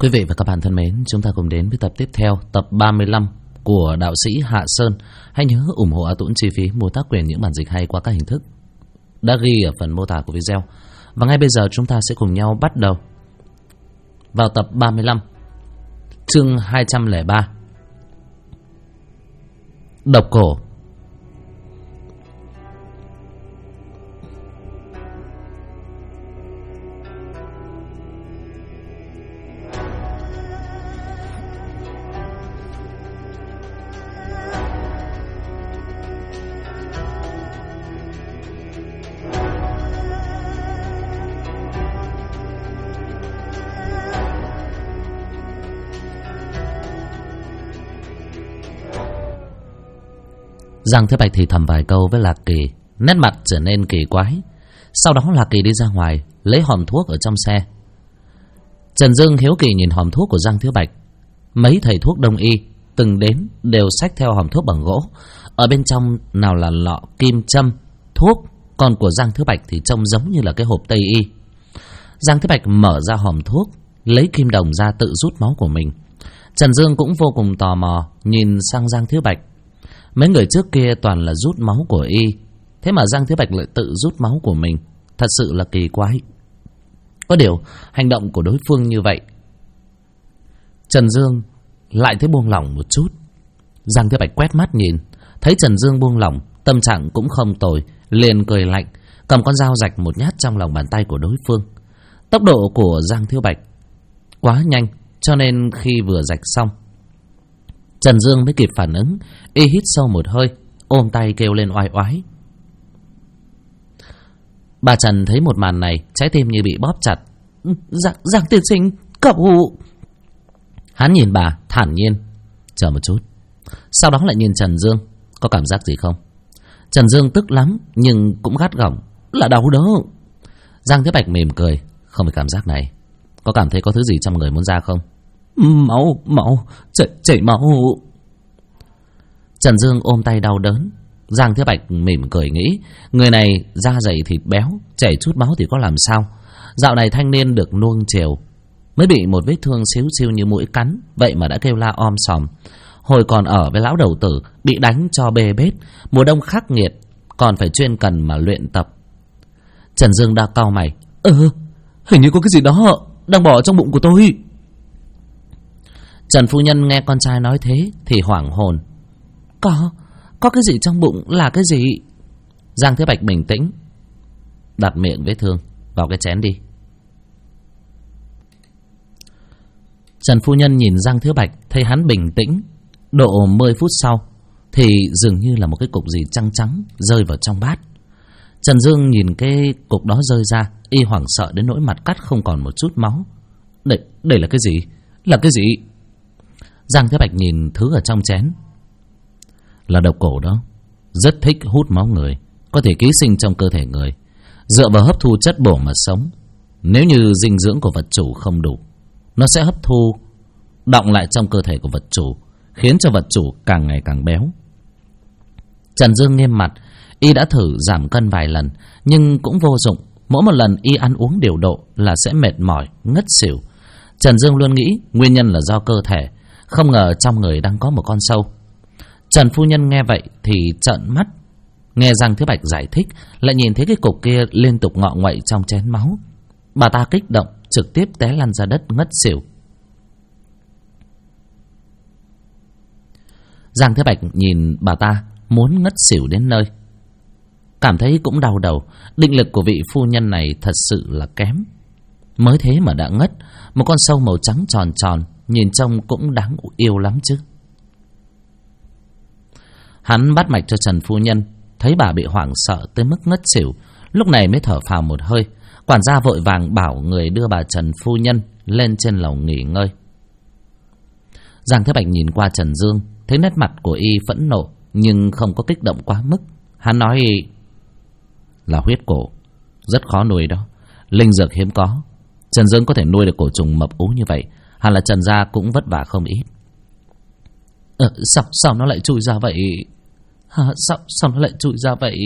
Quý vị và các bạn thân mến, chúng ta cùng đến với tập tiếp theo, tập 35 của đạo sĩ Hạ Sơn. Hãy nhớ ủng hộ A Tũng chi phí mua tác quyền những bản dịch hay qua các hình thức đã ghi ở phần mô tả của video. Và ngay bây giờ chúng ta sẽ cùng nhau bắt đầu vào tập 35, chương 203, Độc Cổ. Giang Thế Bạch thì thầm vài câu với Lạc Kỳ, nét mặt trở nên kỳ quái. Sau đó Lạc Kỳ đi ra ngoài lấy hòm thuốc ở trong xe. Trần Dương hiếu kỳ nhìn hòm thuốc của Giang Thế Bạch. Mấy thầy thuốc đông y từng đến đều xách theo hòm thuốc bằng gỗ. Ở bên trong nào là lọ kim châm thuốc, còn của Giang Thế Bạch thì trông giống như là cái hộp Tây y. Giang Thế Bạch mở ra hòm thuốc, lấy kim đồng ra tự rút máu của mình. Trần Dương cũng vô cùng tò mò nhìn sang Giang Thế Bạch. Mấy người trước kia toàn là rút máu của y, thế mà Giang Thế Bạch lại tự rút máu của mình, thật sự là kỳ quái. Có điều hành động của đối phương như vậy, Trần Dương lại thấy buông lỏng một chút. Giang Thế Bạch quét mắt nhìn, thấy Trần Dương buông lỏng, tâm trạng cũng không tồi, liền cười lạnh, cầm con dao rạch một nhát trong lòng bàn tay của đối phương. Tốc độ của Giang Thế Bạch quá nhanh, cho nên khi vừa rạch xong, Trần Dương mới kịp phản ứng, y hít sâu một hơi, ôm tay kêu lên oai oái. Bà Trần thấy một màn này, trái tim như bị bóp chặt. Giang tiên sinh, cậu... Hắn nhìn bà thản nhiên, chờ một chút. Sau đó lại nhìn Trần Dương, có cảm giác gì không? Trần Dương tức lắm, nhưng cũng gắt gỏng, là đau đó. Giang Thế Bạch mỉm cười, không phải cảm giác này. Có cảm thấy có thứ gì trong người muốn ra không? Máu, chảy máu. Trần Dương ôm tay đau đớn. Giang Thế Bạch mỉm cười nghĩ, người này da dày thịt béo, chảy chút máu thì có làm sao. Dạo này thanh niên được nuông chiều, mới bị một vết thương xíu xiu như mũi cắn, vậy mà đã kêu la om sòm. Hồi còn ở với lão đầu tử, bị đánh cho bê bết, mùa đông khắc nghiệt, còn phải chuyên cần mà luyện tập. Trần Dương đã cau mày, hình như có cái gì đó đang bỏ trong bụng của tôi. Trần phu nhân nghe con trai nói thế thì hoảng hồn. Có cái gì trong bụng, là cái gì? Giang Thế Bạch bình tĩnh, đặt miệng vết thương vào cái chén đi. Trần phu nhân nhìn Giang Thế Bạch, thấy hắn bình tĩnh. Độ 10 phút sau thì dường như là một cái cục gì trắng trắng rơi vào trong bát. Trần Dương nhìn cái cục đó rơi ra, y hoảng sợ đến nỗi mặt cắt không còn một chút máu. Đây là cái gì? Là cái gì? Giang Thế Bạch nhìn thứ ở trong chén. Là độc cổ đó, rất thích hút máu người, có thể ký sinh trong cơ thể người, dựa vào hấp thu chất bổ mà sống. Nếu như dinh dưỡng của vật chủ không đủ, nó sẽ hấp thu đọng lại trong cơ thể của vật chủ, khiến cho vật chủ càng ngày càng béo. Trần Dương nghiêm mặt, y đã thử giảm cân vài lần nhưng cũng vô dụng. Mỗi một lần y ăn uống điều độ là sẽ mệt mỏi, ngất xỉu. Trần Dương luôn nghĩ nguyên nhân là do cơ thể, không ngờ trong người đang có một con sâu. Trần phu nhân nghe vậy thì trợn mắt, nghe Giang Thế Bạch giải thích, lại nhìn thấy cái cục kia liên tục ngọ nguậy trong chén máu. Bà ta kích động, trực tiếp té lăn ra đất ngất xỉu. Giang Thế Bạch nhìn bà ta muốn ngất xỉu đến nơi, cảm thấy cũng đau đầu. Định lực của vị phu nhân này thật sự là kém. Mới thế mà đã ngất. Một con sâu màu trắng tròn tròn, nhìn trông cũng đáng yêu lắm chứ. Hắn bắt mạch cho Trần phu nhân, thấy bà bị hoảng sợ tới mức ngất xỉu, lúc này mới thở phào một hơi. Quản gia vội vàng bảo người đưa bà Trần phu nhân lên trên lầu nghỉ ngơi. Giang Thế Bạch nhìn qua Trần Dương, thấy nét mặt của y phẫn nộ nhưng không có kích động quá mức. Hắn nói là huyết cổ, rất khó nuôi đó, linh dược hiếm có. Trần Dương có thể nuôi được cổ trùng mập ú như vậy, hẳn là Trần gia cũng vất vả không ít. Sao nó lại chui ra vậy? Sao nó lại chui ra vậy?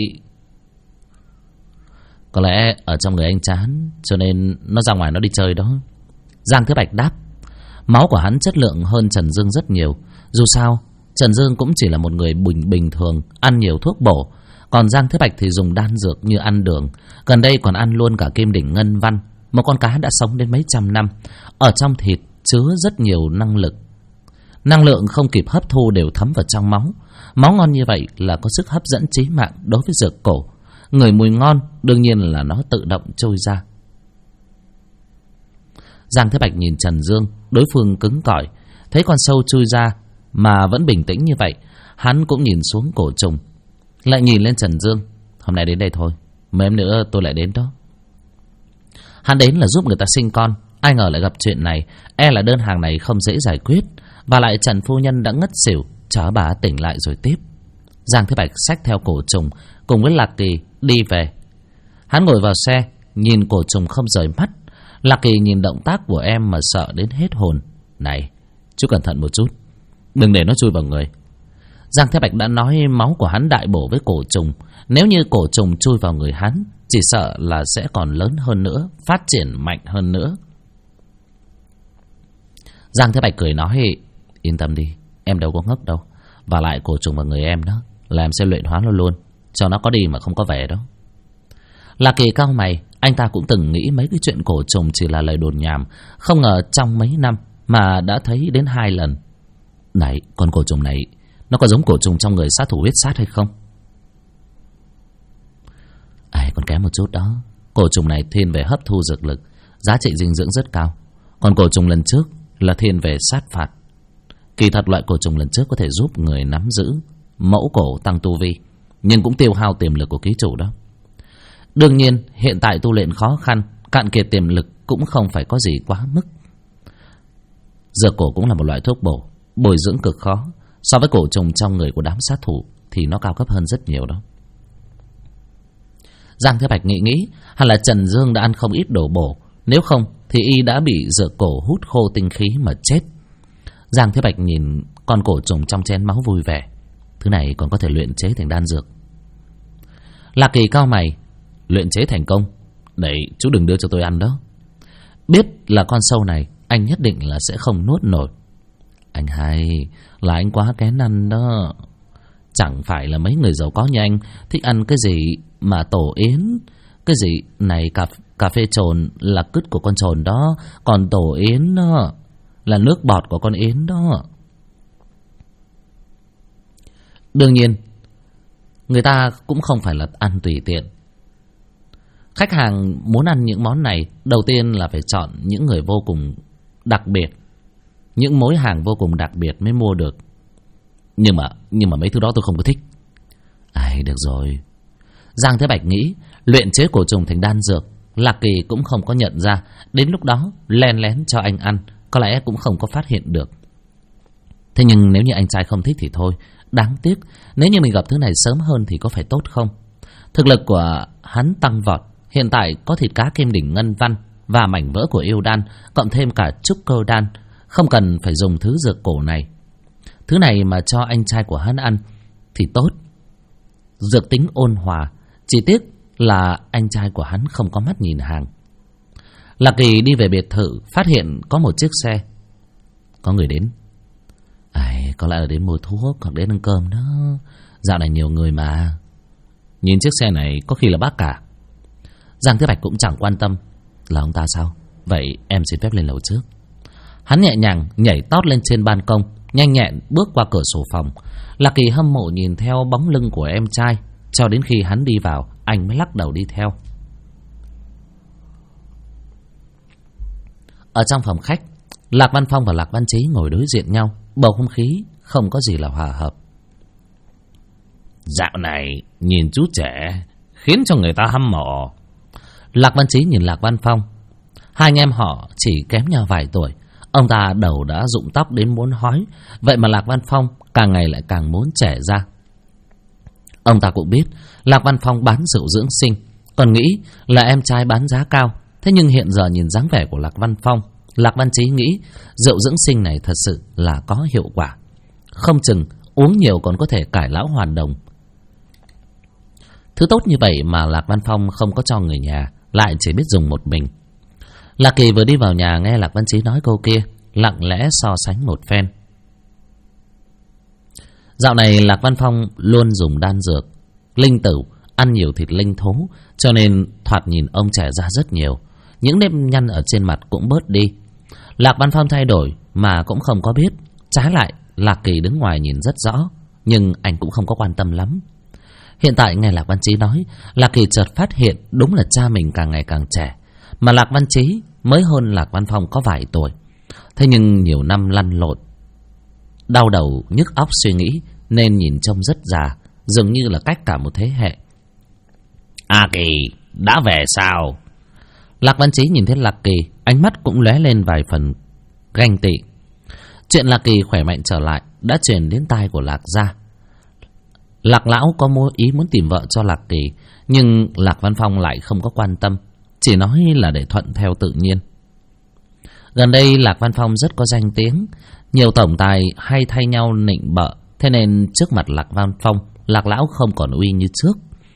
Có lẽ ở trong người anh chán, cho nên nó ra ngoài nó đi chơi đó. Giang Thế Bạch đáp. Máu của hắn chất lượng hơn Trần Dương rất nhiều. Dù sao Trần Dương cũng chỉ là một người bình thường, ăn nhiều thuốc bổ. Còn Giang Thế Bạch thì dùng đan dược như ăn đường. Gần đây còn ăn luôn cả kim đỉnh ngân văn, một con cá đã sống đến mấy trăm năm. Ở trong thịt chứa rất nhiều năng lực. Năng lượng không kịp hấp thu đều thấm vào trong máu. Máu ngon như vậy là có sức hấp dẫn chí mạng đối với dược cổ. Người mùi ngon đương nhiên là nó tự động trôi ra. Giang Thế Bạch nhìn Trần Dương, đối phương cứng cỏi, thấy con sâu chui ra mà vẫn bình tĩnh như vậy. Hắn cũng nhìn xuống cổ trùng, lại nhìn lên Trần Dương. Hôm nay đến đây thôi, mấy hôm nữa tôi lại đến đó. Hắn đến là giúp người ta sinh con, ai ngờ lại gặp chuyện này. E là đơn hàng này không dễ giải quyết. Và lại Trần phu nhân đã ngất xỉu, chờ bà tỉnh lại rồi tiếp. Giang Thế Bạch xách theo cổ trùng cùng với Lạc Kỳ đi về. Hắn ngồi vào xe, nhìn cổ trùng không rời mắt. Lạc Kỳ nhìn động tác của em mà sợ đến hết hồn. Này, chú cẩn thận một chút, đừng để nó chui vào người. Giang Thế Bạch đã nói máu của hắn đại bổ với cổ trùng. Nếu như cổ trùng chui vào người hắn, chỉ sợ là sẽ còn lớn hơn nữa, phát triển mạnh hơn nữa. Giang Thế Bạch cười nói, yên tâm đi, em đâu có ngốc đâu. Và lại cổ trùng vào người em đó là em sẽ luyện hóa nó luôn, cho nó có đi mà không có về đó. Lạc Kỳ cau mày, anh ta cũng từng nghĩ mấy cái chuyện cổ trùng chỉ là lời đồn nhảm, không ngờ trong mấy năm mà đã thấy đến 2 lần. Này, con cổ trùng này nó có giống cổ trùng trong người sát thủ huyết sát hay không? Còn kém một chút đó. Cổ trùng này thiên về hấp thu dược lực, giá trị dinh dưỡng rất cao. Còn cổ trùng lần trước là thiên về sát phạt. Kỳ thật loại cổ trùng lần trước có thể giúp người nắm giữ mẫu cổ tăng tu vi, nhưng cũng tiêu hao tiềm lực của ký chủ đó. Đương nhiên hiện tại tu luyện khó khăn, cạn kiệt tiềm lực cũng không phải có gì quá mức. Dược cổ cũng là một loại thuốc bổ, bồi dưỡng cực khó. So với cổ trùng trong người của đám sát thủ thì nó cao cấp hơn rất nhiều đó. Giang Thế Bạch nghĩ hẳn là Trần Dương đã ăn không ít đồ bổ, nếu không thì y đã bị dược cổ hút khô tinh khí mà chết. Giang Thế Bạch nhìn con cổ trùng trong chén máu vui vẻ. Thứ này còn có thể luyện chế thành đan dược. Lạc Kỳ cau mày, luyện chế thành công? Đấy, chú đừng đưa cho tôi ăn đó. Biết là con sâu này anh nhất định là sẽ không nuốt nổi. Anh hay là anh quá kén ăn đó. Chẳng phải là mấy người giàu có như anh thích ăn cái gì mà tổ yến, cái gì này cà phê trồn là cứt của con trồn đó, còn tổ yến đó là nước bọt của con yến đó. Đương nhiên người ta cũng không phải là ăn tùy tiện. Khách hàng muốn ăn những món này, đầu tiên là phải chọn những người vô cùng đặc biệt, những mối hàng vô cùng đặc biệt mới mua được. Nhưng mà mấy thứ đó tôi không có thích. Được rồi. Giang Thế Bạch nghĩ luyện chế cổ trùng thành đan dược, Lạc Kỳ cũng không có nhận ra. Đến lúc đó len lén cho anh ăn, có lẽ cũng không có phát hiện được. Thế nhưng nếu như anh trai không thích thì thôi. Đáng tiếc, nếu như mình gặp thứ này sớm hơn thì có phải tốt không? Thực lực của hắn tăng vọt. Hiện tại có thịt cá kim đỉnh ngân văn và mảnh vỡ của yêu đan, cộng thêm cả trúc cơ đan. Không cần phải dùng thứ dược cổ này. Thứ này mà cho anh trai của hắn ăn thì tốt. Dược tính ôn hòa. Chỉ tiếc là anh trai của hắn không có mắt nhìn hàng. Lạc Kỳ đi về biệt thự, phát hiện có một chiếc xe. Có người đến. Có lẽ là đến mua thuốc hoặc đến ăn cơm đó. Dạo này nhiều người mà. Nhìn chiếc xe này có khi là bác cả. Giang Thế Bạch cũng chẳng quan tâm. Là ông ta sao? Vậy em xin phép lên lầu trước. Hắn nhẹ nhàng nhảy tót lên trên ban công, nhanh nhẹn bước qua cửa sổ phòng. Lạc Kỳ hâm mộ nhìn theo bóng lưng của em trai, cho đến khi hắn đi vào, anh mới lắc đầu đi theo. Ở trong phòng khách, Lạc Văn Phong và Lạc Văn Chí ngồi đối diện nhau, bầu không khí không có gì là hòa hợp. Dạo này nhìn chú trẻ khiến cho người ta hâm mộ. Lạc Văn Chí nhìn Lạc Văn Phong. Hai anh em họ chỉ kém nhau vài tuổi. Ông ta đầu đã rụng tóc đến muốn hói. Vậy mà Lạc Văn Phong càng ngày lại càng muốn trẻ ra. Ông ta cũng biết Lạc Văn Phong bán rượu dưỡng sinh, còn nghĩ là em trai bán giá cao. Thế nhưng hiện giờ nhìn dáng vẻ của Lạc Văn Phong, Lạc Văn Chí nghĩ rượu dưỡng sinh này thật sự là có hiệu quả. Không chừng uống nhiều còn có thể cải lão hoàn đồng. Thứ tốt như vậy mà Lạc Văn Phong không có cho người nhà, lại chỉ biết dùng một mình. Lạc Kỳ vừa đi vào nhà nghe Lạc Văn Chí nói câu kia, lặng lẽ so sánh một phen. Dạo này Lạc Văn Phong luôn dùng đan dược linh tử, ăn nhiều thịt linh thú, cho nên thoạt nhìn ông trẻ ra rất nhiều. Những nếp nhăn ở trên mặt cũng bớt đi. Lạc Văn Phong thay đổi mà cũng không có biết. Trái lại, Lạc Kỳ đứng ngoài nhìn rất rõ, nhưng anh cũng không có quan tâm lắm. Hiện tại nghe Lạc Văn Chí nói, Lạc Kỳ chợt phát hiện đúng là cha mình càng ngày càng trẻ, mà Lạc Văn Chí mới hơn Lạc Văn Phong có vài tuổi. Thế nhưng nhiều năm lăn lộn, đau đầu nhức óc suy nghĩ, nên nhìn trông rất già, dường như là cách cả một thế hệ. A Kỳ, đã về sao? Lạc Văn Chí nhìn thấy Lạc Kỳ, ánh mắt cũng lóe lên vài phần ganh tị. Chuyện Lạc Kỳ khỏe mạnh trở lại đã truyền đến tai của Lạc gia. Lạc lão có ý muốn tìm vợ cho Lạc Kỳ, nhưng Lạc Văn Phong lại không có quan tâm, chỉ nói là để thuận theo tự nhiên. Gần đây Lạc Văn Phong rất có danh tiếng, nhiều tổng tài hay thay nhau nịnh bợ, thế nên trước mặt Lạc Văn Phong, Lạc lão không còn uy như trước.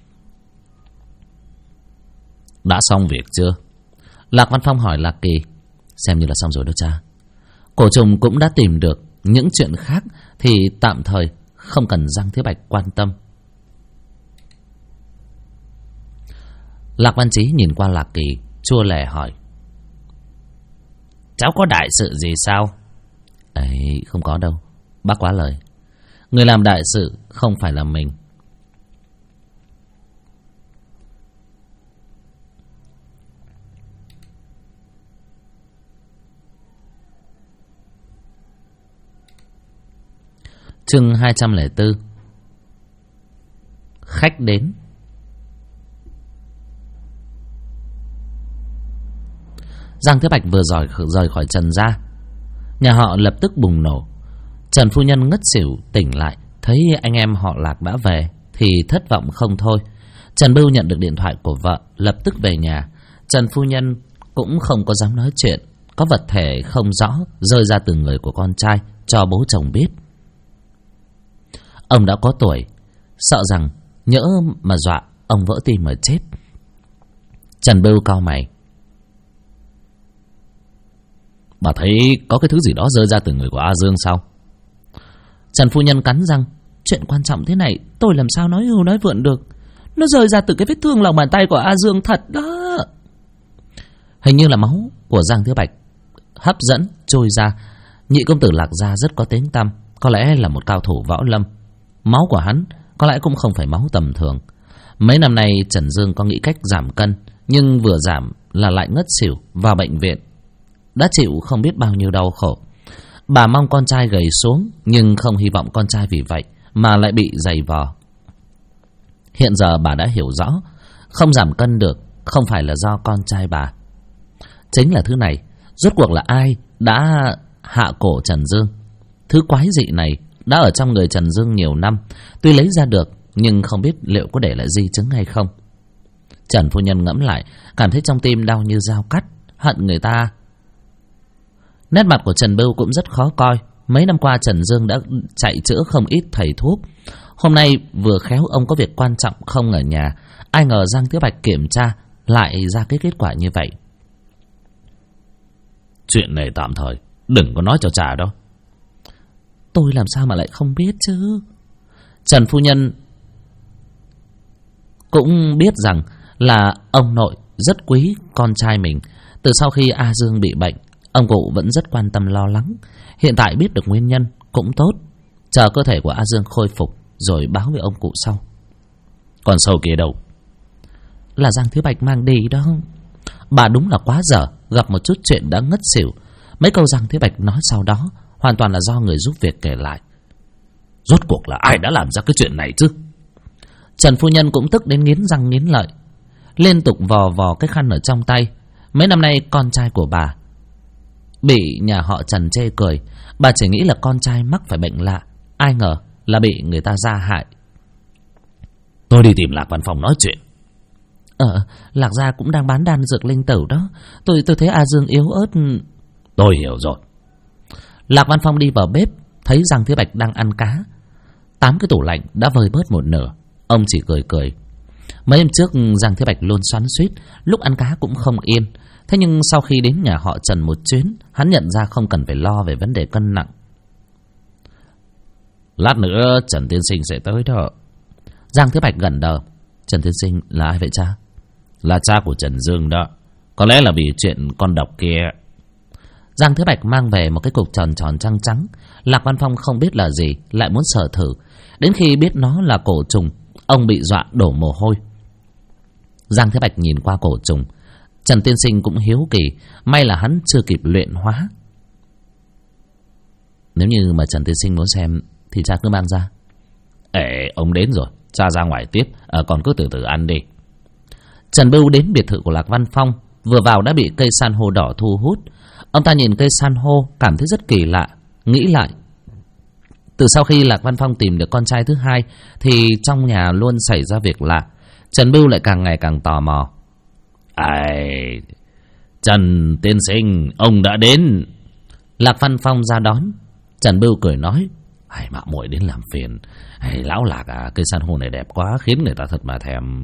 Đã xong việc chưa? Lạc Văn Phong hỏi Lạc Kỳ. Xem như là xong rồi đó cha. Cổ trùng cũng đã tìm được, những chuyện khác thì tạm thời không cần Giang Thiếu Bạch quan tâm. Lạc Văn Chí nhìn qua Lạc Kỳ, chua lè hỏi. Cháu có đại sự gì sao? Ấy, không có đâu, bác quá lời. Người làm đại sự không phải là mình. Chương 204. Khách đến. Giang Thế Bạch vừa rời khỏi Trần gia, nhà họ lập tức bùng nổ. Trần phu nhân ngất xỉu tỉnh lại, thấy anh em họ Lạc đã về thì thất vọng không thôi. Trần Bưu nhận được điện thoại của vợ, lập tức về nhà. Trần phu nhân cũng không có dám nói chuyện, có vật thể không rõ rơi ra từ người của con trai cho bố chồng biết. Ông đã có tuổi, sợ rằng nhỡ mà dọa ông vỡ tim mà chết. Trần Bưu cau mày. Bà thấy có cái thứ gì đó rơi ra từ người của A Dương sao? Trần phu nhân cắn răng. Chuyện quan trọng thế này tôi làm sao nói hưu nói vượn được. Nó rơi ra từ cái vết thương lòng bàn tay của A Dương thật đó. Hình như là máu của Giang Thiếu Bạch hấp dẫn trôi ra. Nhị công tử Lạc gia rất có tiếng tăm, có lẽ là một cao thủ võ lâm. Máu của hắn có lẽ cũng không phải máu tầm thường. Mấy năm nay Trần Dương có nghĩ cách giảm cân, nhưng vừa giảm là lại ngất xỉu vào bệnh viện, đã chịu không biết bao nhiêu đau khổ. Bà mong con trai gầy xuống, nhưng không hy vọng con trai vì vậy mà lại bị dày vò. Hiện giờ bà đã hiểu rõ, không giảm cân được không phải là do con trai bà. Chính là thứ này. Rốt cuộc là ai đã hạ cổ Trần Dương? Thứ quái dị này đã ở trong người Trần Dương nhiều năm, tuy lấy ra được nhưng không biết liệu có để lại di chứng hay không. Trần phu nhân ngẫm lại, cảm thấy trong tim đau như dao cắt, hận người ta. Nét mặt của Trần Bưu cũng rất khó coi. Mấy năm qua Trần Dương đã chạy chữa không ít thầy thuốc. Hôm nay vừa khéo ông có việc quan trọng không ở nhà, ai ngờ Giang Thiếu Bạch kiểm tra lại ra cái kết quả như vậy. Chuyện này tạm thời đừng có nói cho cha đâu. Tôi làm sao mà lại không biết chứ? Trần phu nhân cũng biết rằng là ông nội rất quý con trai mình. Từ sau khi A Dương bị bệnh, ông cụ vẫn rất quan tâm lo lắng. Hiện tại biết được nguyên nhân cũng tốt, chờ cơ thể của A Dương khôi phục rồi báo với ông cụ sau. Còn sâu kia đâu? Là Giang Thiếu Bạch mang đi đó. Bà đúng là quá dở, gặp một chút chuyện đã ngất xỉu. Mấy câu Giang Thiếu Bạch nói sau đó hoàn toàn là do người giúp việc kể lại. Rốt cuộc là ai đã làm ra cái chuyện này chứ? Trần phu nhân cũng tức đến nghiến răng nghiến lợi, liên tục vò vò cái khăn ở trong tay. Mấy năm nay con trai của bà bị nhà họ Trần chê cười. Bà chỉ nghĩ là con trai mắc phải bệnh lạ, ai ngờ là bị người ta gia hại. Tôi đi tìm Lạc Văn Phong nói chuyện. Lạc gia cũng đang bán đan dược linh tử đó. Tôi thấy A Dương yếu ớt. Tôi hiểu rồi. Lạc Văn Phong đi vào bếp, thấy Giang Thiếu Bạch đang ăn cá. 8 cái tủ lạnh đã vơi bớt một nửa. Ông chỉ cười cười. Mấy hôm trước Giang Thiếu Bạch luôn xoắn xuýt, lúc ăn cá cũng không yên. Thế nhưng sau khi đến nhà họ Trần một chuyến, hắn nhận ra không cần phải lo về vấn đề cân nặng. Lát nữa Trần tiên sinh sẽ tới đó. Giang Thiếu Bạch gật đầu. Trần tiên sinh là ai vậy cha? Là cha của Trần Dương đó. Có lẽ là vì chuyện con độc kia. Giang Thiếu Bạch mang về một cái cục tròn tròn trắng trắng. Lạc Văn Phong không biết là gì, lại muốn sờ thử. Đến khi biết nó là cổ trùng, ông bị dọa đổ mồ hôi. Giang Thiếu Bạch nhìn qua cổ trùng. Trần tiên sinh cũng hiếu kỳ, may là hắn chưa kịp luyện hóa. Nếu như mà Trần tiên sinh muốn xem thì cha cứ mang ra. Ông đến rồi, cha ra ngoài tiếp. Còn cứ từ từ ăn đi. Trần Bưu đến biệt thự của Lạc Văn Phong, vừa vào đã bị cây san hô đỏ thu hút. Ông ta nhìn cây san hô cảm thấy rất kỳ lạ, nghĩ lại. Từ sau khi Lạc Văn Phong tìm được con trai thứ hai thì trong nhà luôn xảy ra việc lạ. Trần Bưu lại càng ngày càng tò mò. Trần tiên sinh, ông đã đến. Lạc Văn Phong ra đón. Trần Bưu cười nói: mạo muội đến làm phiền. Lão Lạc à, cây san hô này đẹp quá, khiến người ta thật mà thèm.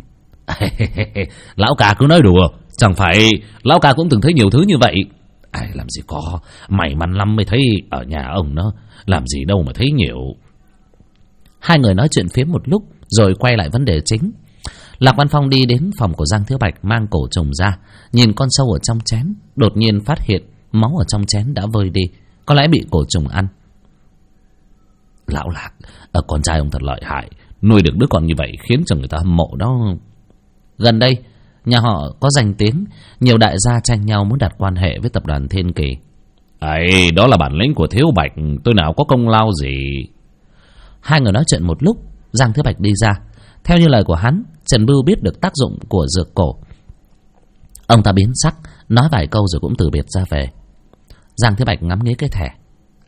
Lão ca cứ nói đùa, chẳng phải lão ca cũng từng thấy nhiều thứ như vậy. Làm gì có, may mắn lắm mới thấy ở nhà ông đó, làm gì đâu mà thấy nhiều. Hai người nói chuyện phiếm một lúc rồi quay lại vấn đề chính. Lạc Văn Phong đi đến phòng của Giang Thiếu Bạch, mang cổ trùng ra, nhìn con sâu ở trong chén, đột nhiên phát hiện máu ở trong chén đã vơi đi, có lẽ bị cổ trùng ăn. Lão Lạc, con trai ông thật lợi hại, nuôi được đứa con như vậy khiến cho người ta hâm mộ đó. Gần đây nhà họ có danh tiếng, nhiều đại gia tranh nhau muốn đặt quan hệ với tập đoàn Thiên Kỳ. Đó là bản lĩnh của Thiếu Bạch, tôi nào có công lao gì. Hai người nói chuyện một lúc, Giang Thiếu Bạch đi ra. Theo như lời của hắn, Trần Bưu biết được tác dụng của dược cổ. Ông ta biến sắc, nói vài câu rồi cũng từ biệt ra về. Giang Thiếu Bạch ngắm nghía cái thẻ.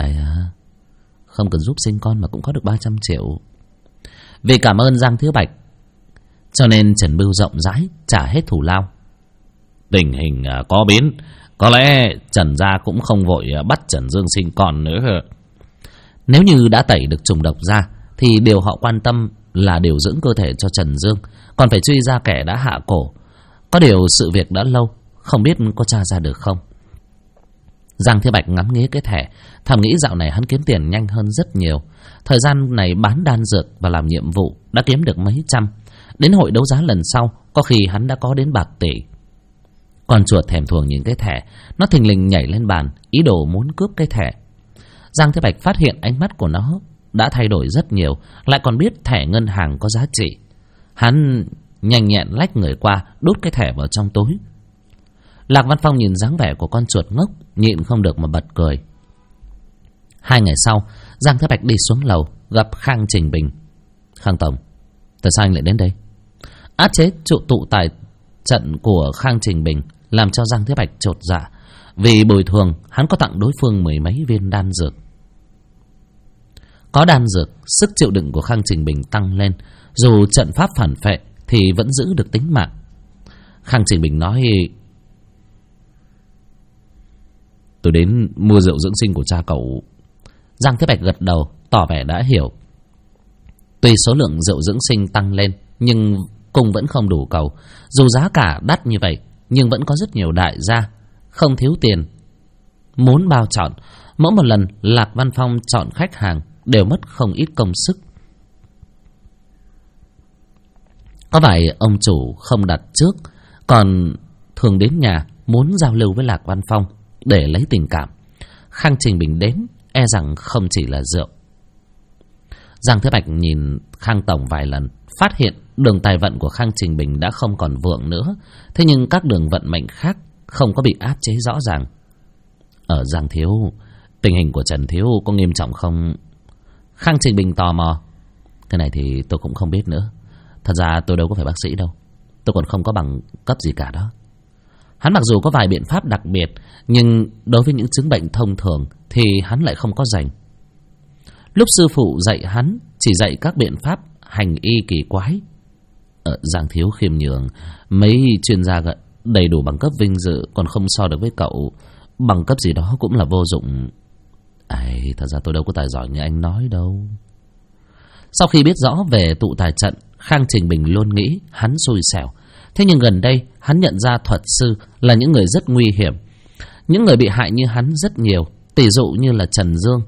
Không cần giúp sinh con mà cũng có được 300 triệu. Vì cảm ơn Giang Thiếu Bạch, cho nên Trần Bưu rộng rãi trả hết thù lao. Tình hình có biến, có lẽ Trần gia cũng không vội bắt Trần Dương sinh con nữa. Nếu như đã tẩy được trùng độc ra thì điều họ quan tâm là điều dưỡng cơ thể cho Trần Dương, còn phải truy ra kẻ đã hạ cổ. Có điều sự việc đã lâu, không biết có tra ra được không. Giang Thiếu Bạch ngắm nghía cái thẻ, thầm nghĩ dạo này hắn kiếm tiền nhanh hơn rất nhiều. Thời gian này bán đan dược và làm nhiệm vụ đã kiếm được mấy trăm. Đến hội đấu giá lần sau, có khi hắn đã có đến bạc tỷ. Con chuột thèm thuồng nhìn cái thẻ, nó thình lình nhảy lên bàn, ý đồ muốn cướp cái thẻ. Giang Thiếu Bạch phát hiện ánh mắt của nó đã thay đổi rất nhiều, lại còn biết thẻ ngân hàng có giá trị. Hắn nhanh nhẹn lách người qua, đút cái thẻ vào trong túi. Lạc Văn Phong nhìn dáng vẻ của con chuột ngốc, nhịn không được mà bật cười. 2 ngày sau, Giang Thiếu Bạch đi xuống lầu, gặp Khang Trình Bình. Khang tổng, tại sao anh lại đến đây? Áp chế tụ tài trận của Khang Trình Bình làm cho Giang Thiếu Bạch chột dạ. Vì bồi thường, hắn có tặng đối phương 10 mấy viên đan dược. Có đan dược, sức chịu đựng của Khang Trình Bình tăng lên. Dù trận pháp phản phệ thì vẫn giữ được tính mạng. Khang Trình Bình nói: tôi đến mua rượu dưỡng sinh của cha cậu. Giang Thiếu Bạch gật đầu, tỏ vẻ đã hiểu. Tuy số lượng rượu dưỡng sinh tăng lên, nhưng cung vẫn không đủ cầu. Dù giá cả đắt như vậy, nhưng vẫn có rất nhiều đại gia không thiếu tiền muốn bao chọn. Mỗi một lần Lạc Văn Phong chọn khách hàng đều mất không ít công sức. Có vài ông chủ không đặt trước, còn thường đến nhà muốn giao lưu với Lạc Văn Phong để lấy tình cảm. Khang Trình Bình đến e rằng không chỉ là rượu. Giang Thế Bạch nhìn Khang tổng vài lần, phát hiện đường tài vận của Khang Trình Bình đã không còn vượng nữa. Thế nhưng các đường vận mệnh khác không có bị áp chế rõ ràng. Ở Giang thiếu, tình hình của Trần thiếu có nghiêm trọng không? Khang Trình Bình tò mò. Cái này thì tôi cũng không biết nữa. Thật ra tôi đâu có phải bác sĩ đâu, tôi còn không có bằng cấp gì cả đó. Hắn mặc dù có vài biện pháp đặc biệt, nhưng đối với những chứng bệnh thông thường thì hắn lại không có rành. Lúc sư phụ dạy hắn chỉ dạy các biện pháp hành y kỳ quái. Giang thiếu khiêm nhường, mấy chuyên gia đầy đủ bằng cấp vinh dự còn không so được với cậu. Bằng cấp gì đó cũng là vô dụng. Thật ra tôi đâu có tài giỏi như anh nói đâu. Sau khi biết rõ về tụ tài trận, Khang Trình Bình luôn nghĩ hắn xui xẻo. Thế nhưng gần đây hắn nhận ra thuật sư là những người rất nguy hiểm. Những người bị hại như hắn rất nhiều, tỷ dụ như là Trần Dương.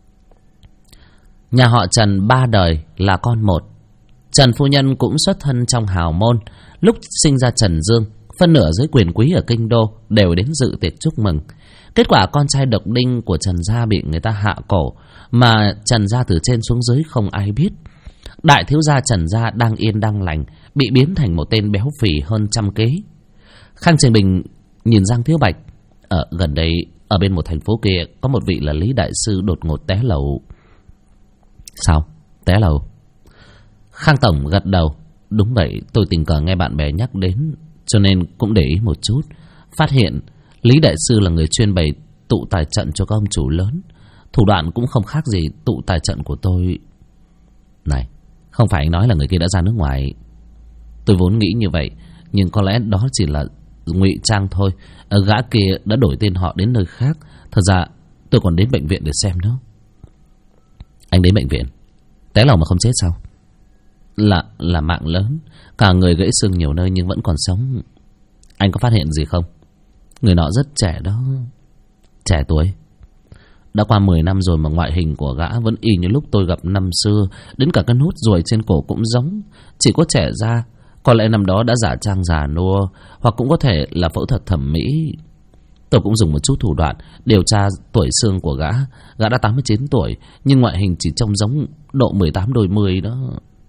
Nhà họ Trần 3 đời là con một. Trần phu nhân cũng xuất thân trong hào môn. Lúc sinh ra Trần Dương, phân nửa giới quyền quý ở kinh đô đều đến dự tiệc chúc mừng. Kết quả con trai độc đinh của Trần gia bị người ta hạ cổ, mà Trần gia từ trên xuống dưới không ai biết. Đại thiếu gia Trần gia đang yên đang lành bị biến thành một tên béo phì hơn 100 kg. Khang Trình Bình nhìn Giang Thiếu Bạch. Gần đây ở bên một thành phố kia có một vị là Lý đại sư đột ngột té lầu. Sao? Té lầu? Khang tổng gật đầu. Đúng vậy, tôi tình cờ nghe bạn bè nhắc đến, cho nên cũng để ý một chút. Phát hiện Lý đại sư là người chuyên bày tụ tài trận cho các ông chủ lớn. Thủ đoạn cũng không khác gì tụ tài trận của tôi. Này, không phải anh nói là người kia đã ra nước ngoài. Tôi vốn nghĩ như vậy, nhưng có lẽ đó chỉ là ngụy trang thôi. Gã kia đã đổi tên họ đến nơi khác. Thật ra tôi còn đến bệnh viện để xem nữa. Anh đến bệnh viện? Té lầu mà không chết sao? Là mạng lớn. Cả người gãy xương nhiều nơi nhưng vẫn còn sống. Anh có phát hiện gì không? Người nọ rất trẻ đó. Trẻ tuổi? Đã qua 10 năm rồi mà ngoại hình của gã vẫn y như lúc tôi gặp năm xưa. Đến cả cái nốt ruồi trên cổ cũng giống. Chỉ có trẻ ra. Có lẽ năm đó đã giả trang già nua, hoặc cũng có thể là phẫu thuật thẩm mỹ. Tôi cũng dùng một chút thủ đoạn điều tra tuổi xương của gã. Gã đã 89 tuổi, nhưng ngoại hình chỉ trông giống độ 18 đôi 10 đó.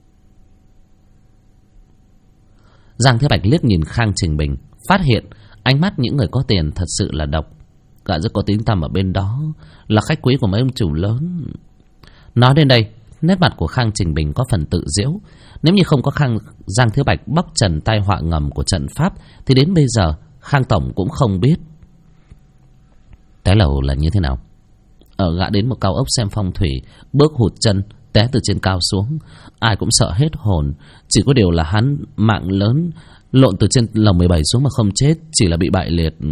Giang Thế Bạch liếc nhìn Khang Trình Bình, phát hiện ánh mắt những người có tiền thật sự là độc. Gã rất có tiếng tăm ở bên đó, là khách quý của mấy ông chủ lớn. Nói đến đây, nét mặt của Khang Trình Bình có phần tự giễu. Nếu như không có Giang Thiếu Bạch bóc trần tai họa ngầm của trận pháp, thì đến bây giờ Khang tổng cũng không biết. Té lầu là như thế nào? Gã đến một cao ốc xem phong thủy, bước hụt chân, té từ trên cao xuống. Ai cũng sợ hết hồn. Chỉ có điều là hắn mạng lớn, lộn từ trên lầu 17 xuống mà không chết, chỉ là bị bại liệt.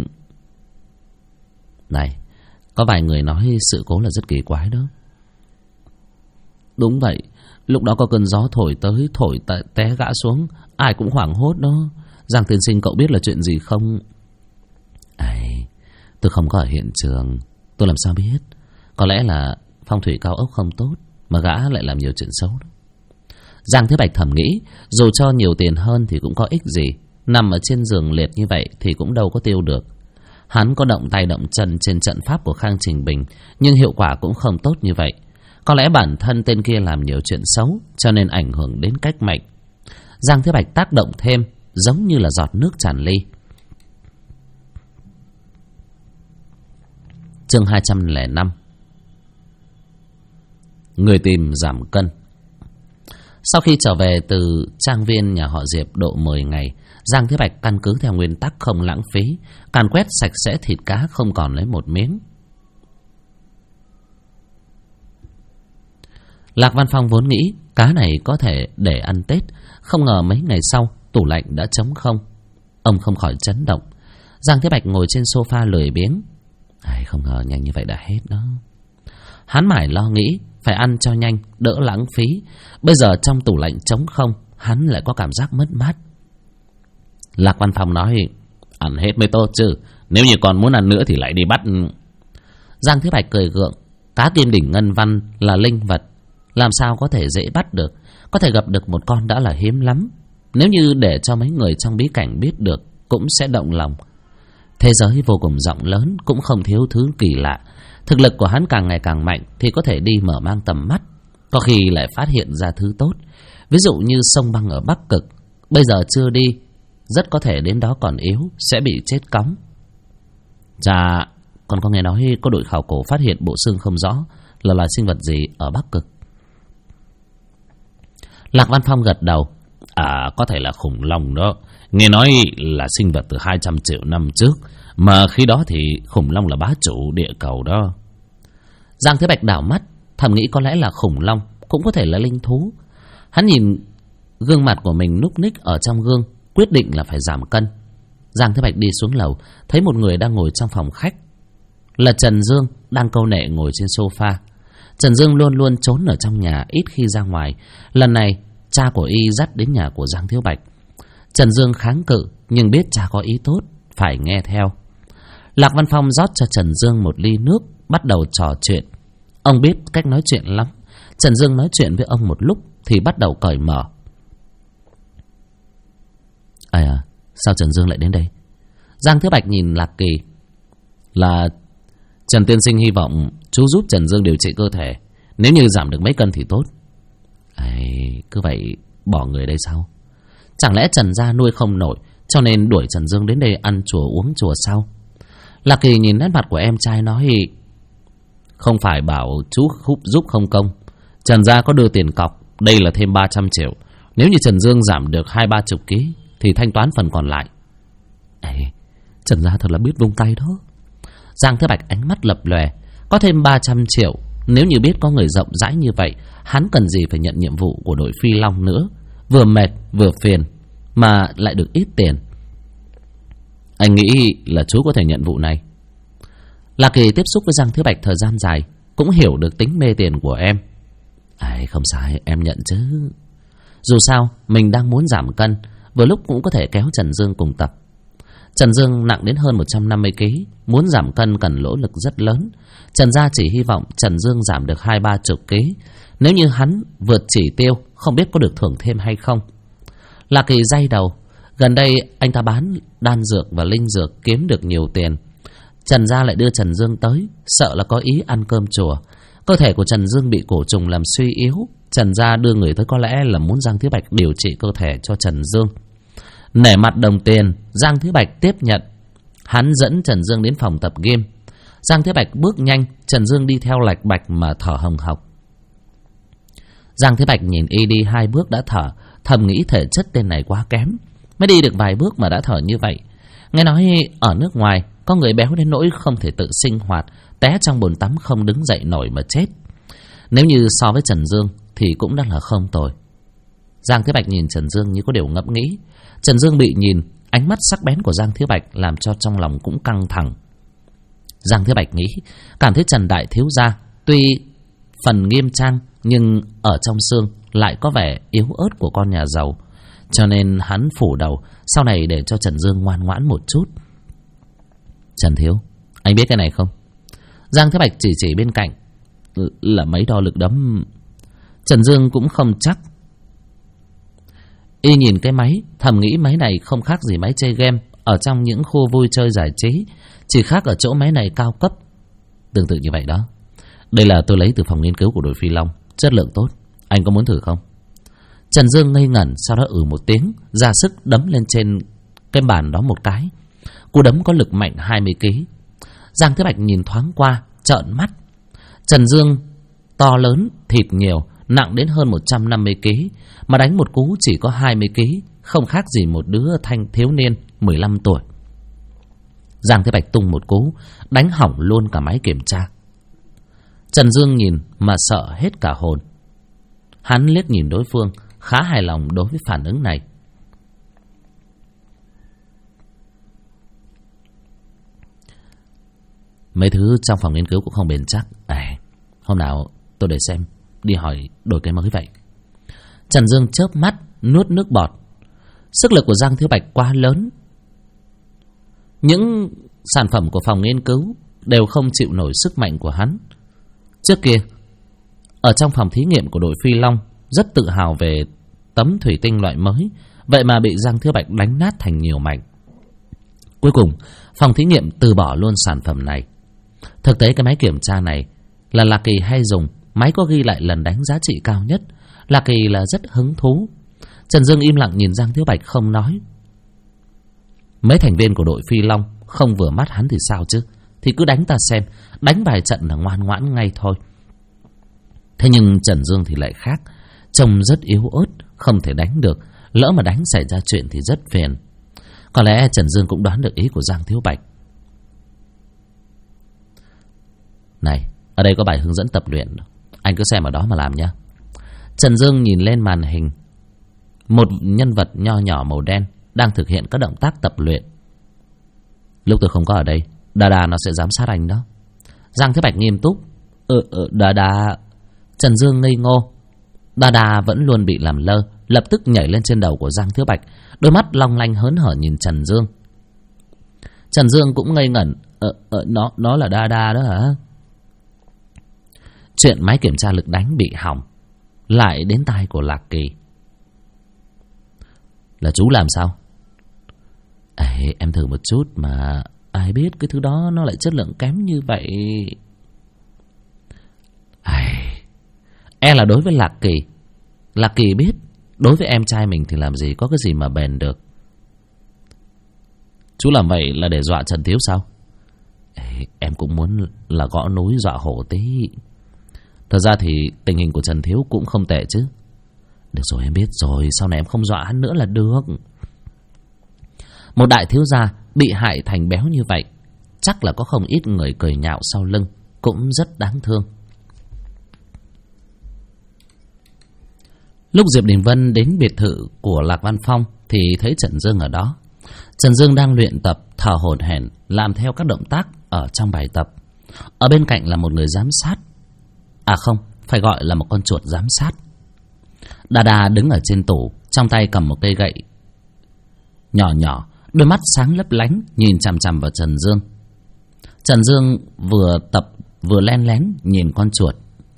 Này, có vài người nói sự cố là rất kỳ quái đó. Đúng vậy, lúc đó có cơn gió thổi tới, thổi té gã xuống. Ai cũng hoảng hốt đó. Giang tiên sinh, cậu biết là chuyện gì không? Tôi không có ở hiện trường, tôi làm sao biết. Có lẽ là phong thủy cao ốc không tốt, mà gã lại làm nhiều chuyện xấu đó. Giang Thế Bạch thầm nghĩ, dù cho nhiều tiền hơn thì cũng có ích gì. Nằm ở trên giường liệt như vậy thì cũng đâu có tiêu được. Hắn có động tay động chân trên trận pháp của Khang Trình Bình, nhưng hiệu quả cũng không tốt như vậy. Có lẽ bản thân tên kia làm nhiều chuyện xấu, cho nên ảnh hưởng đến cách mệnh. Giang Thế Bạch tác động thêm, giống như là giọt nước tràn ly. Chương 205. Người tìm giảm cân. Sau khi trở về từ trang viên nhà họ Diệp độ 10 ngày, Giang Thế Bạch căn cứ theo nguyên tắc không lãng phí, càn quét sạch sẽ thịt cá không còn lấy một miếng. Lạc Văn Phong vốn nghĩ cá này có thể để ăn Tết, không ngờ mấy ngày sau tủ lạnh đã trống không. Ông không khỏi chấn động. Giang Thế Bạch ngồi trên sofa lười biếng. Không ngờ nhanh như vậy đã hết đó. Hắn mải lo nghĩ phải ăn cho nhanh, đỡ lãng phí. Bây giờ trong tủ lạnh trống không, hắn lại có cảm giác mất mát. Lạc Văn Phong nói, ăn hết mới tốt chứ, nếu như còn muốn ăn nữa thì lại đi bắt. Giang Thế Bạch cười gượng. Cá Kim Đỉnh Ngân Văn là linh vật, làm sao có thể dễ bắt được. Có thể gặp được một con đã là hiếm lắm. Nếu như để cho mấy người trong bí cảnh biết được, cũng sẽ động lòng. Thế giới vô cùng rộng lớn, cũng không thiếu thứ kỳ lạ. Thực lực của hắn càng ngày càng mạnh thì có thể đi mở mang tầm mắt, có khi lại phát hiện ra thứ tốt. Ví dụ như sông băng ở Bắc Cực, bây giờ chưa đi, rất có thể đến đó còn yếu, sẽ bị chết cóng. Chà, còn có nghe nói có đội khảo cổ phát hiện bộ xương không rõ là loài sinh vật gì ở Bắc Cực. Lạc Văn Phong gật đầu. Có thể là khủng long đó. Nghe nói là sinh vật từ 200 triệu năm trước, mà khi đó thì khủng long là bá chủ địa cầu đó. Giang Thế Bạch đảo mắt, thầm nghĩ có lẽ là khủng long, cũng có thể là linh thú. Hắn nhìn gương mặt của mình núc ních ở trong gương, quyết định là phải giảm cân. Giang Thế Bạch đi xuống lầu, thấy một người đang ngồi trong phòng khách. Là Trần Dương, đang câu nệ ngồi trên sofa. Trần Dương luôn luôn trốn ở trong nhà, ít khi ra ngoài. Lần này cha của y dắt đến nhà của Giang Thiếu Bạch. Trần Dương kháng cự, nhưng biết cha có ý tốt, phải nghe theo. Lạc Văn Phong rót cho Trần Dương một ly nước, bắt đầu trò chuyện. Ông biết cách nói chuyện lắm. Trần Dương nói chuyện với ông một lúc thì bắt đầu cởi mở. Sao Trần Dương lại đến đây? Giang Thiếu Bạch nhìn Lạc Kỳ. Là Trần tiên sinh hy vọng chú giúp Trần Dương điều trị cơ thể. Nếu như giảm được mấy cân thì tốt. Cứ vậy bỏ người đây sao? Chẳng lẽ Trần gia nuôi không nổi, cho nên đuổi Trần Dương đến đây ăn chùa uống chùa sao? Lạc Kỳ nhìn nét mặt của em trai nói: Không phải bảo chú giúp không công. Trần gia có đưa tiền cọc, đây là thêm 300 triệu. Nếu như Trần Dương giảm được 20-30 kg thì thanh toán phần còn lại. Trần gia thật là biết vung tay đó. Giang Thế Bạch ánh mắt lập lòe. Có thêm 300 triệu, nếu như biết có người rộng rãi như vậy, hắn cần gì phải nhận nhiệm vụ của đội Phi Long nữa. Vừa mệt vừa phiền mà lại được ít tiền. Anh nghĩ là chú có thể nhận vụ này. Lạc Kỳ tiếp xúc với Giang Thế Bạch thời gian dài, cũng hiểu được tính mê tiền của em. Không sai, em nhận chứ. Dù sao mình đang muốn giảm cân, vừa lúc cũng có thể kéo Trần Dương cùng tập. Trần Dương nặng đến hơn 150 kg, muốn giảm cân cần nỗ lực rất lớn. Trần gia chỉ hy vọng Trần Dương giảm được 20-30 kg. Nếu như hắn vượt chỉ tiêu, không biết có được thưởng thêm hay không. Lạc Kỳ day đầu. Gần đây anh ta bán đan dược và linh dược kiếm được nhiều tiền. Trần gia lại đưa Trần Dương tới, sợ là có ý ăn cơm chùa. Cơ thể của Trần Dương bị cổ trùng làm suy yếu. Trần gia đưa người tới có lẽ là muốn Giang Thế Bạch điều trị cơ thể cho Trần Dương. Nể mặt đồng tiền, Giang Thế Bạch tiếp nhận. Hắn dẫn Trần Dương đến phòng tập gym. Giang Thế Bạch bước nhanh, Trần Dương đi theo lạch bạch mà thở hồng hộc. Giang Thế Bạch nhìn y đi 2 bước đã thở, thầm nghĩ thể chất tên này quá kém, mới đi được vài bước mà đã thở như vậy. Nghe nói ở nước ngoài có người béo đến nỗi không thể tự sinh hoạt, té trong bồn tắm không đứng dậy nổi mà chết. Nếu như so với Trần Dương thì cũng đã là không tồi. Giang Thế Bạch nhìn Trần Dương như có điều ngẫm nghĩ. Trần Dương bị nhìn, ánh mắt sắc bén của Giang Thế Bạch làm cho trong lòng cũng căng thẳng. Giang Thế Bạch nghĩ, cảm thấy Trần đại thiếu gia tuy phần nghiêm trang nhưng ở trong xương lại có vẻ yếu ớt của con nhà giàu, cho nên hắn phủ đầu sau này để cho Trần Dương ngoan ngoãn một chút. Trần thiếu, anh biết cái này không? Giang Thế Bạch chỉ bên cạnh. Là máy đo lực đấm. Trần Dương cũng không chắc. Y nhìn cái máy, thầm nghĩ máy này không khác gì máy chơi game ở trong những khu vui chơi giải trí, chỉ khác ở chỗ máy này cao cấp. Tương tự như vậy đó. Đây là tôi lấy từ phòng nghiên cứu của đội Phi Long, chất lượng tốt. Anh có muốn thử không? Trần Dương ngây ngẩn, sau đó một tiếng, ra sức đấm lên trên cái bàn đó một cái. Cú đấm có lực mạnh 20 kg. Giang Thế Bạch nhìn thoáng qua, trợn mắt. Trần Dương to lớn, thịt nhiều, nặng đến hơn 150 kg, mà đánh một cú chỉ có 20 kg, không khác gì một đứa thanh thiếu niên 15 tuổi. Giang Thế Bạch tung một cú, đánh hỏng luôn cả máy kiểm tra. Trần Dương nhìn mà sợ hết cả hồn. Hắn liếc nhìn đối phương, khá hài lòng đối với phản ứng này. Mấy thứ trong phòng nghiên cứu cũng không bền chắc. Hôm nào tôi để xem, đi hỏi đổi cái mới vậy. Trần Dương chớp mắt, nuốt nước bọt. Sức lực của Giang Thiếu Bạch quá lớn. Những sản phẩm của phòng nghiên cứu đều không chịu nổi sức mạnh của hắn. Trước kia, ở trong phòng thí nghiệm của đội Phi Long, rất tự hào về tấm thủy tinh loại mới, vậy mà bị Giang Thiếu Bạch đánh nát thành nhiều mảnh. Cuối cùng, phòng thí nghiệm từ bỏ luôn sản phẩm này. Thực tế cái máy kiểm tra này là Lạc Kỳ hay dùng, máy có ghi lại lần đánh giá trị cao nhất. Lạc Kỳ là rất hứng thú. Trần Dương im lặng nhìn Giang Thiếu Bạch không nói. Mấy thành viên của đội Phi Long không vừa mắt hắn thì sao chứ? Thì cứ đánh ta xem, đánh vài trận là ngoan ngoãn ngay thôi. Thế nhưng Trần Dương thì lại khác, trông rất yếu ớt, không thể đánh được. Lỡ mà đánh xảy ra chuyện thì rất phiền. Có lẽ Trần Dương cũng đoán được ý của Giang Thiếu Bạch. Này, ở đây có bài hướng dẫn tập luyện, anh cứ xem ở đó mà làm nhé. Trần Dương nhìn lên màn hình. Một nhân vật nho nhỏ màu đen đang thực hiện các động tác tập luyện. Lúc tôi không có ở đây, Đà nó sẽ giám sát anh đó. Giang Thế Bạch nghiêm túc. Đà. Trần Dương ngây ngô. Đà vẫn luôn bị làm lơ, lập tức nhảy lên trên đầu của Giang Thiếu Bạch, đôi mắt long lanh hớn hở nhìn Trần Dương. Trần Dương cũng ngây ngẩn. Nó là Đa Đa đó hả? Chuyện máy kiểm tra lực đánh bị hỏng lại đến tai của Lạc Kỳ. Là chú làm sao? Em thử một chút mà ai biết cái thứ đó nó lại chất lượng kém như vậy. Là đối với Lạc Kỳ biết đối với em trai mình thì làm gì có cái gì mà bền được. Chú làm vậy là để dọa Trần Thiếu sao? Em cũng muốn là gõ núi dọa hổ tí. Thật ra thì tình hình của Trần Thiếu cũng không tệ chứ. Được rồi, em biết rồi, sau này em không dọa hắn nữa là được. Một đại thiếu gia bị hại thành béo như vậy, chắc là có không ít người cười nhạo sau lưng, cũng rất đáng thương. Lúc Diệp Đình Vân đến biệt thự của Lạc Văn Phong thì thấy Trần Dương ở đó. Trần Dương đang luyện tập thở hổn hển, làm theo các động tác ở trong bài tập. Ở bên cạnh là một người giám sát. Không, phải gọi là một con chuột giám sát. Đa Đa đứng ở trên tủ, trong tay cầm một cây gậy nhỏ nhỏ, đôi mắt sáng lấp lánh nhìn chằm chằm vào Trần Dương. Trần Dương vừa tập vừa len lén nhìn con chuột.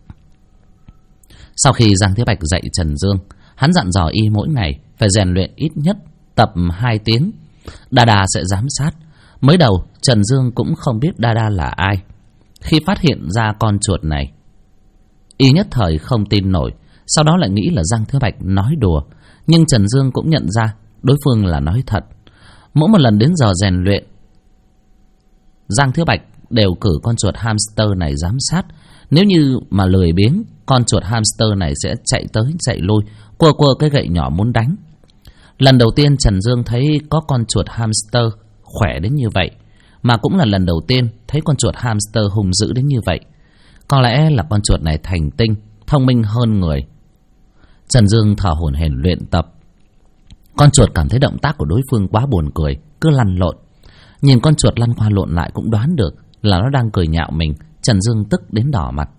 Sau khi Giang Thiếu Bạch dạy Trần Dương, hắn dặn dò y mỗi ngày phải rèn luyện ít nhất tập 2 tiếng. Đa Đa sẽ giám sát. Mới đầu Trần Dương cũng không biết Đa Đa là ai. Khi phát hiện ra con chuột này, y nhất thời không tin nổi, sau đó lại nghĩ là Giang Thiếu Bạch nói đùa. Nhưng Trần Dương cũng nhận ra đối phương là nói thật. Mỗi một lần đến giờ rèn luyện, Giang Thiếu Bạch đều cử con chuột hamster này giám sát. Nếu như mà lười biếng, con chuột hamster này sẽ chạy tới chạy lui, quơ quơ cái gậy nhỏ muốn đánh. Lần đầu tiên Trần Dương thấy có con chuột hamster khỏe đến như vậy, mà cũng là lần đầu tiên thấy con chuột hamster hung dữ đến như vậy. Có lẽ là con chuột này thành tinh, thông minh hơn người. Trần Dương thở hổn hển luyện tập. Con chuột cảm thấy động tác của đối phương quá buồn cười, cứ lăn lộn. Nhìn con chuột lăn qua lộn lại cũng đoán được là nó đang cười nhạo mình. Trần Dương tức đến đỏ mặt.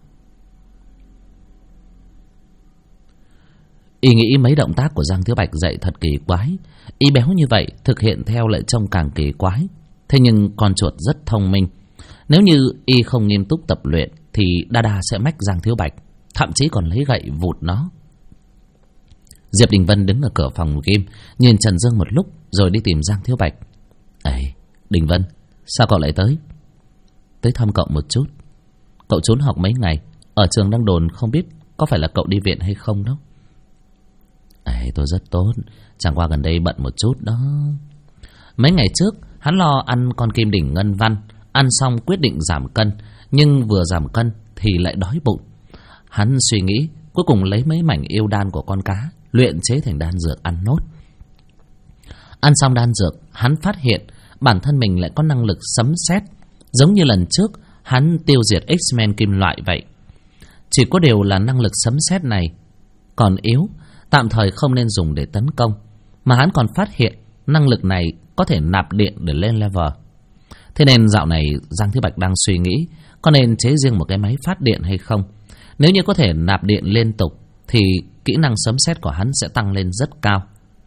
Y nghĩ mấy động tác của Giang Thiếu Bạch dạy thật kỳ quái. Y béo như vậy thực hiện theo lại trông càng kỳ quái. Thế nhưng con chuột rất thông minh. Nếu như Y không nghiêm túc tập luyện thì Đa Đa sẽ mách Giang Thiếu Bạch, thậm chí còn lấy gậy vụt nó. Diệp Đình Vân đứng ở cửa phòng gym, nhìn Trần Dương một lúc rồi đi tìm Giang Thiếu Bạch. Đình Vân, sao cậu lại tới? Tới thăm cậu một chút. Cậu trốn học mấy ngày, ở trường đang đồn không biết có phải là cậu đi viện hay không đâu. Tôi rất tốt, chẳng qua gần đây bận một chút đó. Mấy ngày trước hắn lo ăn con kim đỉnh ngân văn, ăn xong quyết định giảm cân, nhưng vừa giảm cân thì lại đói bụng. Hắn suy nghĩ cuối cùng lấy mấy mảnh yêu đan của con cá luyện chế thành đan dược ăn nốt. Ăn xong đan dược, hắn phát hiện bản thân mình lại có năng lực sấm sét, giống như lần trước hắn tiêu diệt X-Men kim loại vậy. Chỉ có điều là năng lực sấm sét này còn yếu, tạm thời không nên dùng để tấn công. Mà hắn còn phát hiện năng lực này có thể nạp điện để lên level. Thế nên dạo này Giang Thiếu Bạch đang suy nghĩ có nên chế riêng một cái máy phát điện hay không. Nếu như có thể nạp điện liên tục thì kỹ năng sấm sét của hắn sẽ tăng lên rất cao.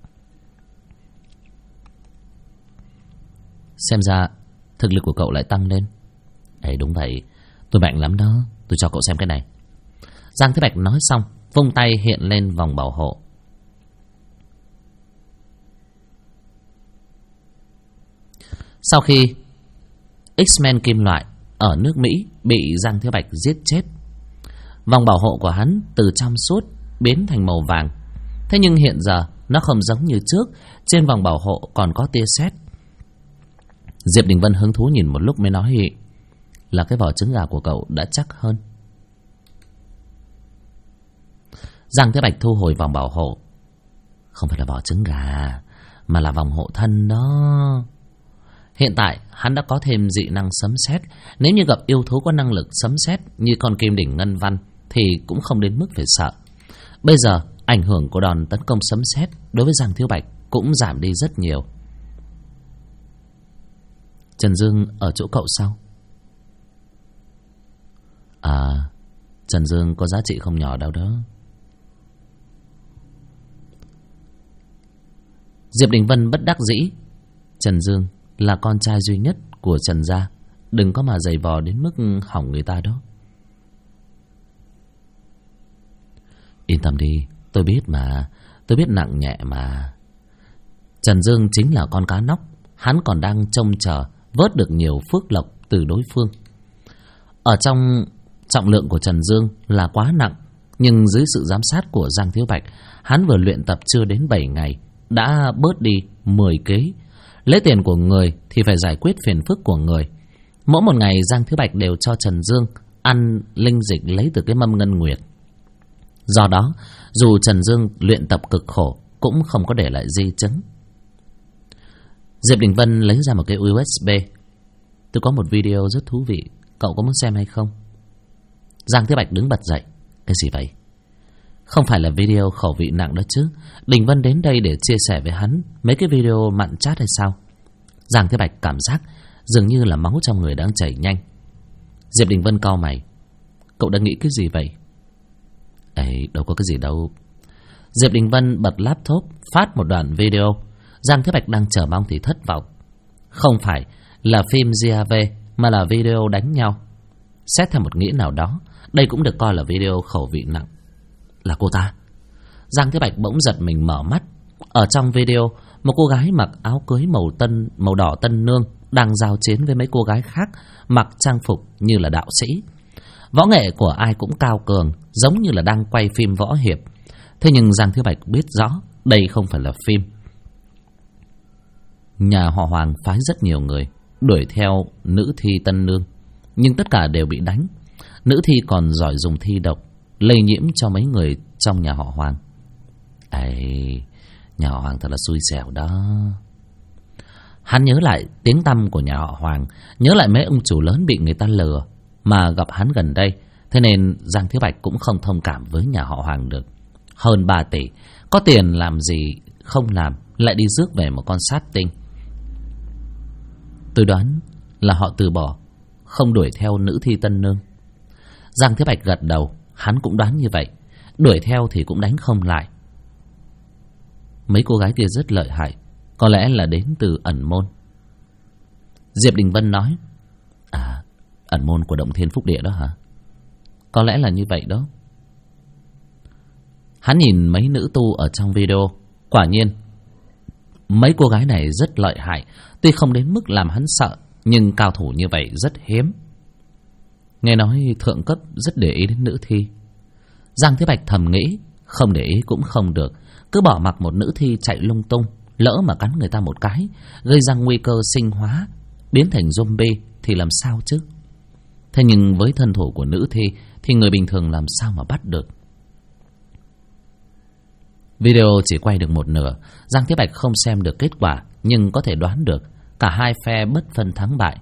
Xem ra thực lực của cậu lại tăng lên. Đúng vậy, tôi mạnh lắm đó. Tôi cho cậu xem cái này. Giang Thế Bạch nói xong, vung tay hiện lên vòng bảo hộ. Sau khi X-Men kim loại ở nước Mỹ bị Giang Thế Bạch giết chết, vòng bảo hộ của hắn từ trong suốt biến thành màu vàng. Thế nhưng hiện giờ nó không giống như trước, trên vòng bảo hộ còn có tia sét. Diệp Đình Vân hứng thú nhìn một lúc mới nói là cái vỏ trứng gà của cậu đã chắc hơn. Giang Thế Bạch thu hồi vòng bảo hộ. Không phải là vỏ trứng gà, mà là vòng hộ thân đó. Hiện tại hắn đã có thêm dị năng sấm sét. Nếu như gặp yêu thú có năng lực sấm sét như con kim đỉnh ngân văn thì cũng không đến mức phải sợ. Bây giờ ảnh hưởng của đòn tấn công sấm sét đối với Giang Thiếu Bạch cũng giảm đi rất nhiều. Trần Dương ở chỗ cậu sao? Trần Dương có giá trị không nhỏ đâu đó. Diệp Đình Vân bất đắc dĩ. Trần Dương là con trai duy nhất của Trần gia, đừng có mà giày vò đến mức hỏng người ta đó. Yên tâm đi, tôi biết mà, tôi biết nặng nhẹ mà. Trần Dương chính là con cá nóc, hắn còn đang trông chờ vớt được nhiều phước lộc từ đối phương. Ở trong trọng lượng của Trần Dương là quá nặng, nhưng dưới sự giám sát của Giang Thiếu Bạch, hắn vừa luyện tập chưa đến 7 ngày đã bớt đi 10 kg. Lấy tiền của người thì phải giải quyết phiền phức của người. Mỗi một ngày Giang Thiếu Bạch đều cho Trần Dương ăn linh dịch lấy từ cái mâm ngân nguyệt. Do đó, dù Trần Dương luyện tập cực khổ cũng không có để lại di chứng. Diệp Đình Vân lấy ra một cái USB. Tôi có một video rất thú vị, cậu có muốn xem hay không? Giang Thiếu Bạch đứng bật dậy. Cái gì vậy? Không phải là video khẩu vị nặng đó chứ? Đình Vân đến đây để chia sẻ với hắn mấy cái video mặn chát hay sao? Giang Thiếu Bạch cảm giác dường như là máu trong người đang chảy nhanh. Diệp Đình Vân cau mày. Cậu đang nghĩ cái gì vậy? Ấy, đâu có cái gì đâu. Diệp Đình Vân bật laptop phát một đoạn video. Giang Thiếu Bạch đang chờ mong thì thất vọng. Không phải là phim GAV mà là video đánh nhau. Xét theo một nghĩa nào đó, đây cũng được coi là video khẩu vị nặng. Là cô ta. Giang Thiếu Bạch bỗng giật mình mở mắt. Ở trong video, một cô gái mặc áo cưới màu đỏ tân nương đang giao chiến với mấy cô gái khác mặc trang phục như là đạo sĩ. Võ nghệ của ai cũng cao cường, giống như là đang quay phim võ hiệp. Thế nhưng Giang Thiếu Bạch biết rõ đây không phải là phim. Nhà họ Hoàng phái rất nhiều người đuổi theo nữ thi tân nương, nhưng tất cả đều bị đánh. Nữ thi còn giỏi dùng thi độc, lây nhiễm cho mấy người trong nhà họ Hoàng. Ấy, nhà họ Hoàng thật là xui xẻo đó. Hắn nhớ lại tiếng tăm của nhà họ Hoàng, nhớ lại mấy ông chủ lớn bị người ta lừa mà gặp hắn gần đây. Thế nên Giang Thiếu Bạch cũng không thông cảm với nhà họ Hoàng được. Hơn 3 tỷ, có tiền làm gì không làm, lại đi rước về một con sát tinh. Tôi đoán là họ từ bỏ, không đuổi theo nữ thi tân nương. Giang Thiếu Bạch gật đầu, hắn cũng đoán như vậy. Đuổi theo thì cũng đánh không lại. Mấy cô gái kia rất lợi hại, có lẽ là đến từ ẩn môn. Diệp Đình Vân nói. À, ẩn môn của Động Thiên Phúc Địa đó hả? Có lẽ là như vậy đó. Hắn nhìn mấy nữ tu ở trong video. Quả nhiên mấy cô gái này rất lợi hại. Tuy không đến mức làm hắn sợ, nhưng cao thủ như vậy rất hiếm. Nghe nói thượng cấp rất để ý đến nữ thi. Giang Thế Bạch thầm nghĩ, không để ý cũng không được. Cứ bỏ mặc một nữ thi chạy lung tung, lỡ mà cắn người ta một cái, gây ra nguy cơ sinh hóa, biến thành zombie thì làm sao chứ? Thế nhưng với thân thủ của nữ thi thì người bình thường làm sao mà bắt được? Video chỉ quay được một nửa. Giang Thế Bạch không xem được kết quả, nhưng có thể đoán được cả hai phe bất phân thắng bại.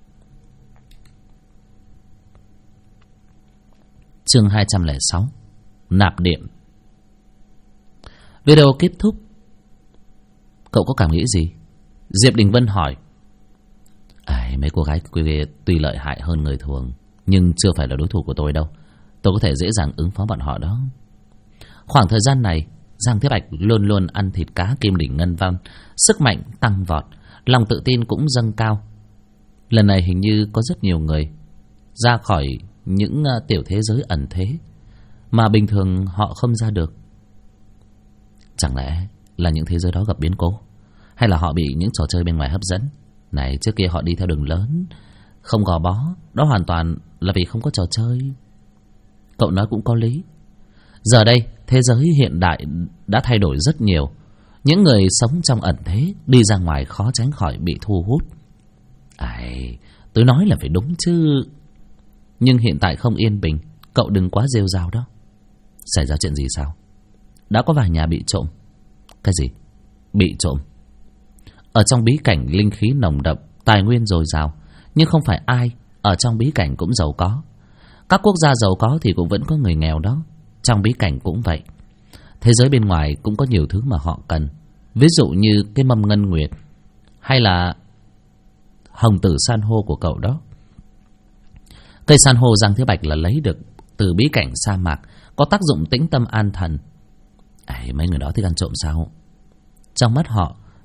Chương 206 Nạp điện. Video kết thúc. Cậu có cảm nghĩ gì? Diệp Đình Vân hỏi. Mấy cô gái kia tuy lợi hại hơn người thường, nhưng chưa phải là đối thủ của tôi đâu. Tôi có thể dễ dàng ứng phó bọn họ đó. Khoảng thời gian này, Giang Thế Bạch luôn luôn ăn thịt cá kim đỉnh ngân văn, sức mạnh tăng vọt, lòng tự tin cũng dâng cao. Lần này hình như có rất nhiều người ra khỏi những tiểu thế giới ẩn thế mà bình thường họ không ra được. Chẳng lẽ là những thế giới đó gặp biến cố, hay là họ bị những trò chơi bên ngoài hấp dẫn? Này, trước kia họ đi theo đường lớn, không gò bó, đó hoàn toàn là vì không có trò chơi. Cậu nói cũng có lý. Giờ đây, thế giới hiện đại đã thay đổi rất nhiều. Những người sống trong ẩn thế đi ra ngoài khó tránh khỏi bị thu hút. Tôi nói là phải đúng chứ. Nhưng hiện tại không yên bình, cậu đừng quá rêu rao đó. Xảy ra chuyện gì sao? Đã có vài nhà bị trộm. Cái gì? Bị trộm? Ở trong bí cảnh linh khí nồng đậm, tài nguyên dồi dào, nhưng không phải ai ở trong bí cảnh cũng giàu có. Các quốc gia giàu có thì cũng vẫn có người nghèo đó. Trong bí cảnh cũng vậy. Thế giới bên ngoài cũng có nhiều thứ mà họ cần. Ví dụ như cái mâm ngân nguyệt, hay là hồng tử san hô của cậu đó. Cây san hô Giang Thế Bạch là lấy được từ bí cảnh sa mạc, có tác dụng tĩnh tâm an thần. Mấy người đó thích ăn trộm sao? Trong mắt họ,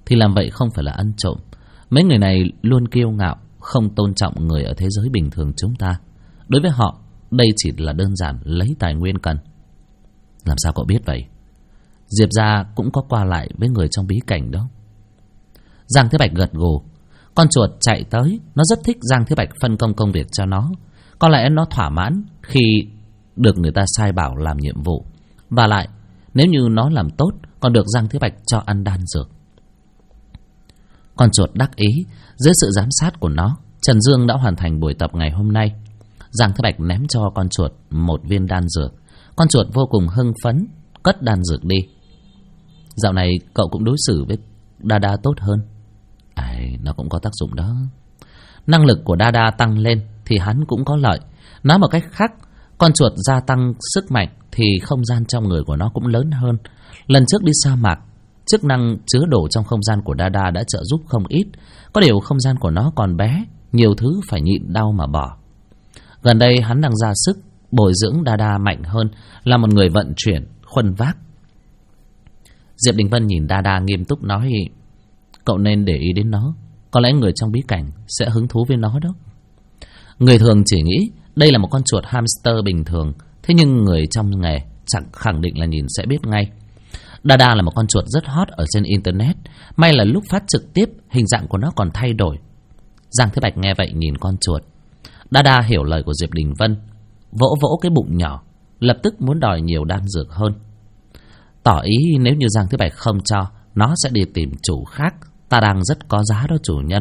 thì làm vậy không phải là ăn trộm. Mấy người này luôn kiêu ngạo, không tôn trọng người ở thế giới bình thường chúng ta. Đối với họ, đây chỉ là đơn giản lấy tài nguyên cần. Làm sao cậu biết vậy? Diệp gia cũng có qua lại với người trong bí cảnh đó. Giang Thế Bạch gật gù. Con chuột chạy tới, nó rất thích Giang Thế Bạch phân công công việc cho nó. Có lẽ nó thỏa mãn khi được người ta sai bảo làm nhiệm vụ. Và lại, nếu như nó làm tốt, còn được Giang Thế Bạch cho ăn đan dược. Con chuột đắc ý. Dưới sự giám sát của nó, Trần Dương đã hoàn thành buổi tập ngày hôm nay. Giang Thế Bạch ném cho con chuột một viên đan dược. Con chuột vô cùng hưng phấn, cất đan dược đi. Dạo này cậu cũng đối xử với Đa tốt hơn. Nó cũng có tác dụng đó. Năng lực của Đa tăng lên thì hắn cũng có lợi. Nói một cách khác, con chuột gia tăng sức mạnh thì không gian trong người của nó cũng lớn hơn. Lần trước đi sa mạc, chức năng chứa đồ trong không gian của Đa đã trợ giúp không ít. Có điều không gian của nó còn bé, nhiều thứ phải nhịn đau mà bỏ. Gần đây hắn đang ra sức bồi dưỡng Đa mạnh hơn, là một người vận chuyển, khuân vác. Diệp Đình Vân nhìn Đa nghiêm túc nói: cậu nên để ý đến nó. Có lẽ người trong bí cảnh sẽ hứng thú với nó đó. Người thường chỉ nghĩ đây là một con chuột hamster bình thường. Thế nhưng người trong nghề chẳng khẳng định là nhìn sẽ biết ngay. Đa là một con chuột rất hot ở trên internet. May là lúc phát trực tiếp, hình dạng của nó còn thay đổi. Giang Thế Bạch nghe vậy nhìn con chuột. Đa hiểu lời của Diệp Đình Vân, vỗ vỗ cái bụng nhỏ, lập tức muốn đòi nhiều đan dược hơn. Tỏ ý nếu như Giang Thế Bạch không cho, nó sẽ đi tìm chủ khác. Ta đang rất có giá đó chủ nhân.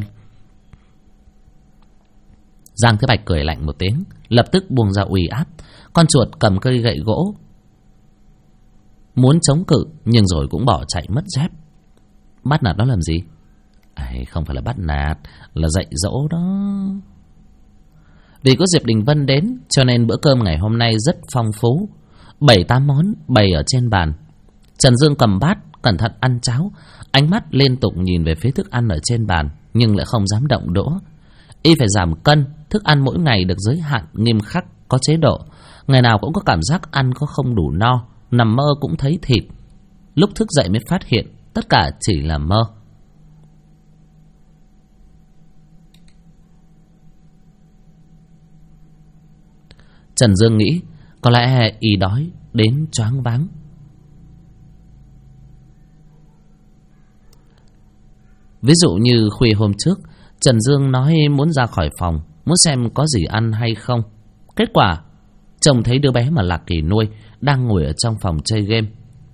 Giang Thế Bạch cười lạnh một tiếng, lập tức buông ra uy áp. Con chuột cầm cây gậy gỗ muốn chống cự, nhưng rồi cũng bỏ chạy mất dép. Bắt nạt nó làm gì? Không phải là bắt nạt, là dạy dỗ đó. Vì có Diệp Đình Vân đến, cho nên bữa cơm ngày hôm nay rất phong phú. 7-8 món bày ở trên bàn. Trần Dương cầm bát, cẩn thận ăn cháo, ánh mắt liên tục nhìn về phía thức ăn ở trên bàn, nhưng lại không dám động đũa. Y phải giảm cân, thức ăn mỗi ngày được giới hạn nghiêm khắc, có chế độ. Ngày nào cũng có cảm giác ăn có không đủ no, nằm mơ cũng thấy thịt. Lúc thức dậy mới phát hiện tất cả chỉ là mơ. Trần Dương nghĩ có lẽ y đói đến choáng váng. Ví dụ như khuya hôm trước, Trần Dương nói muốn ra khỏi phòng, muốn xem có gì ăn hay không. Kết quả trông thấy đứa bé mà Lạc Kỳ nuôi đang ngồi ở trong phòng chơi game.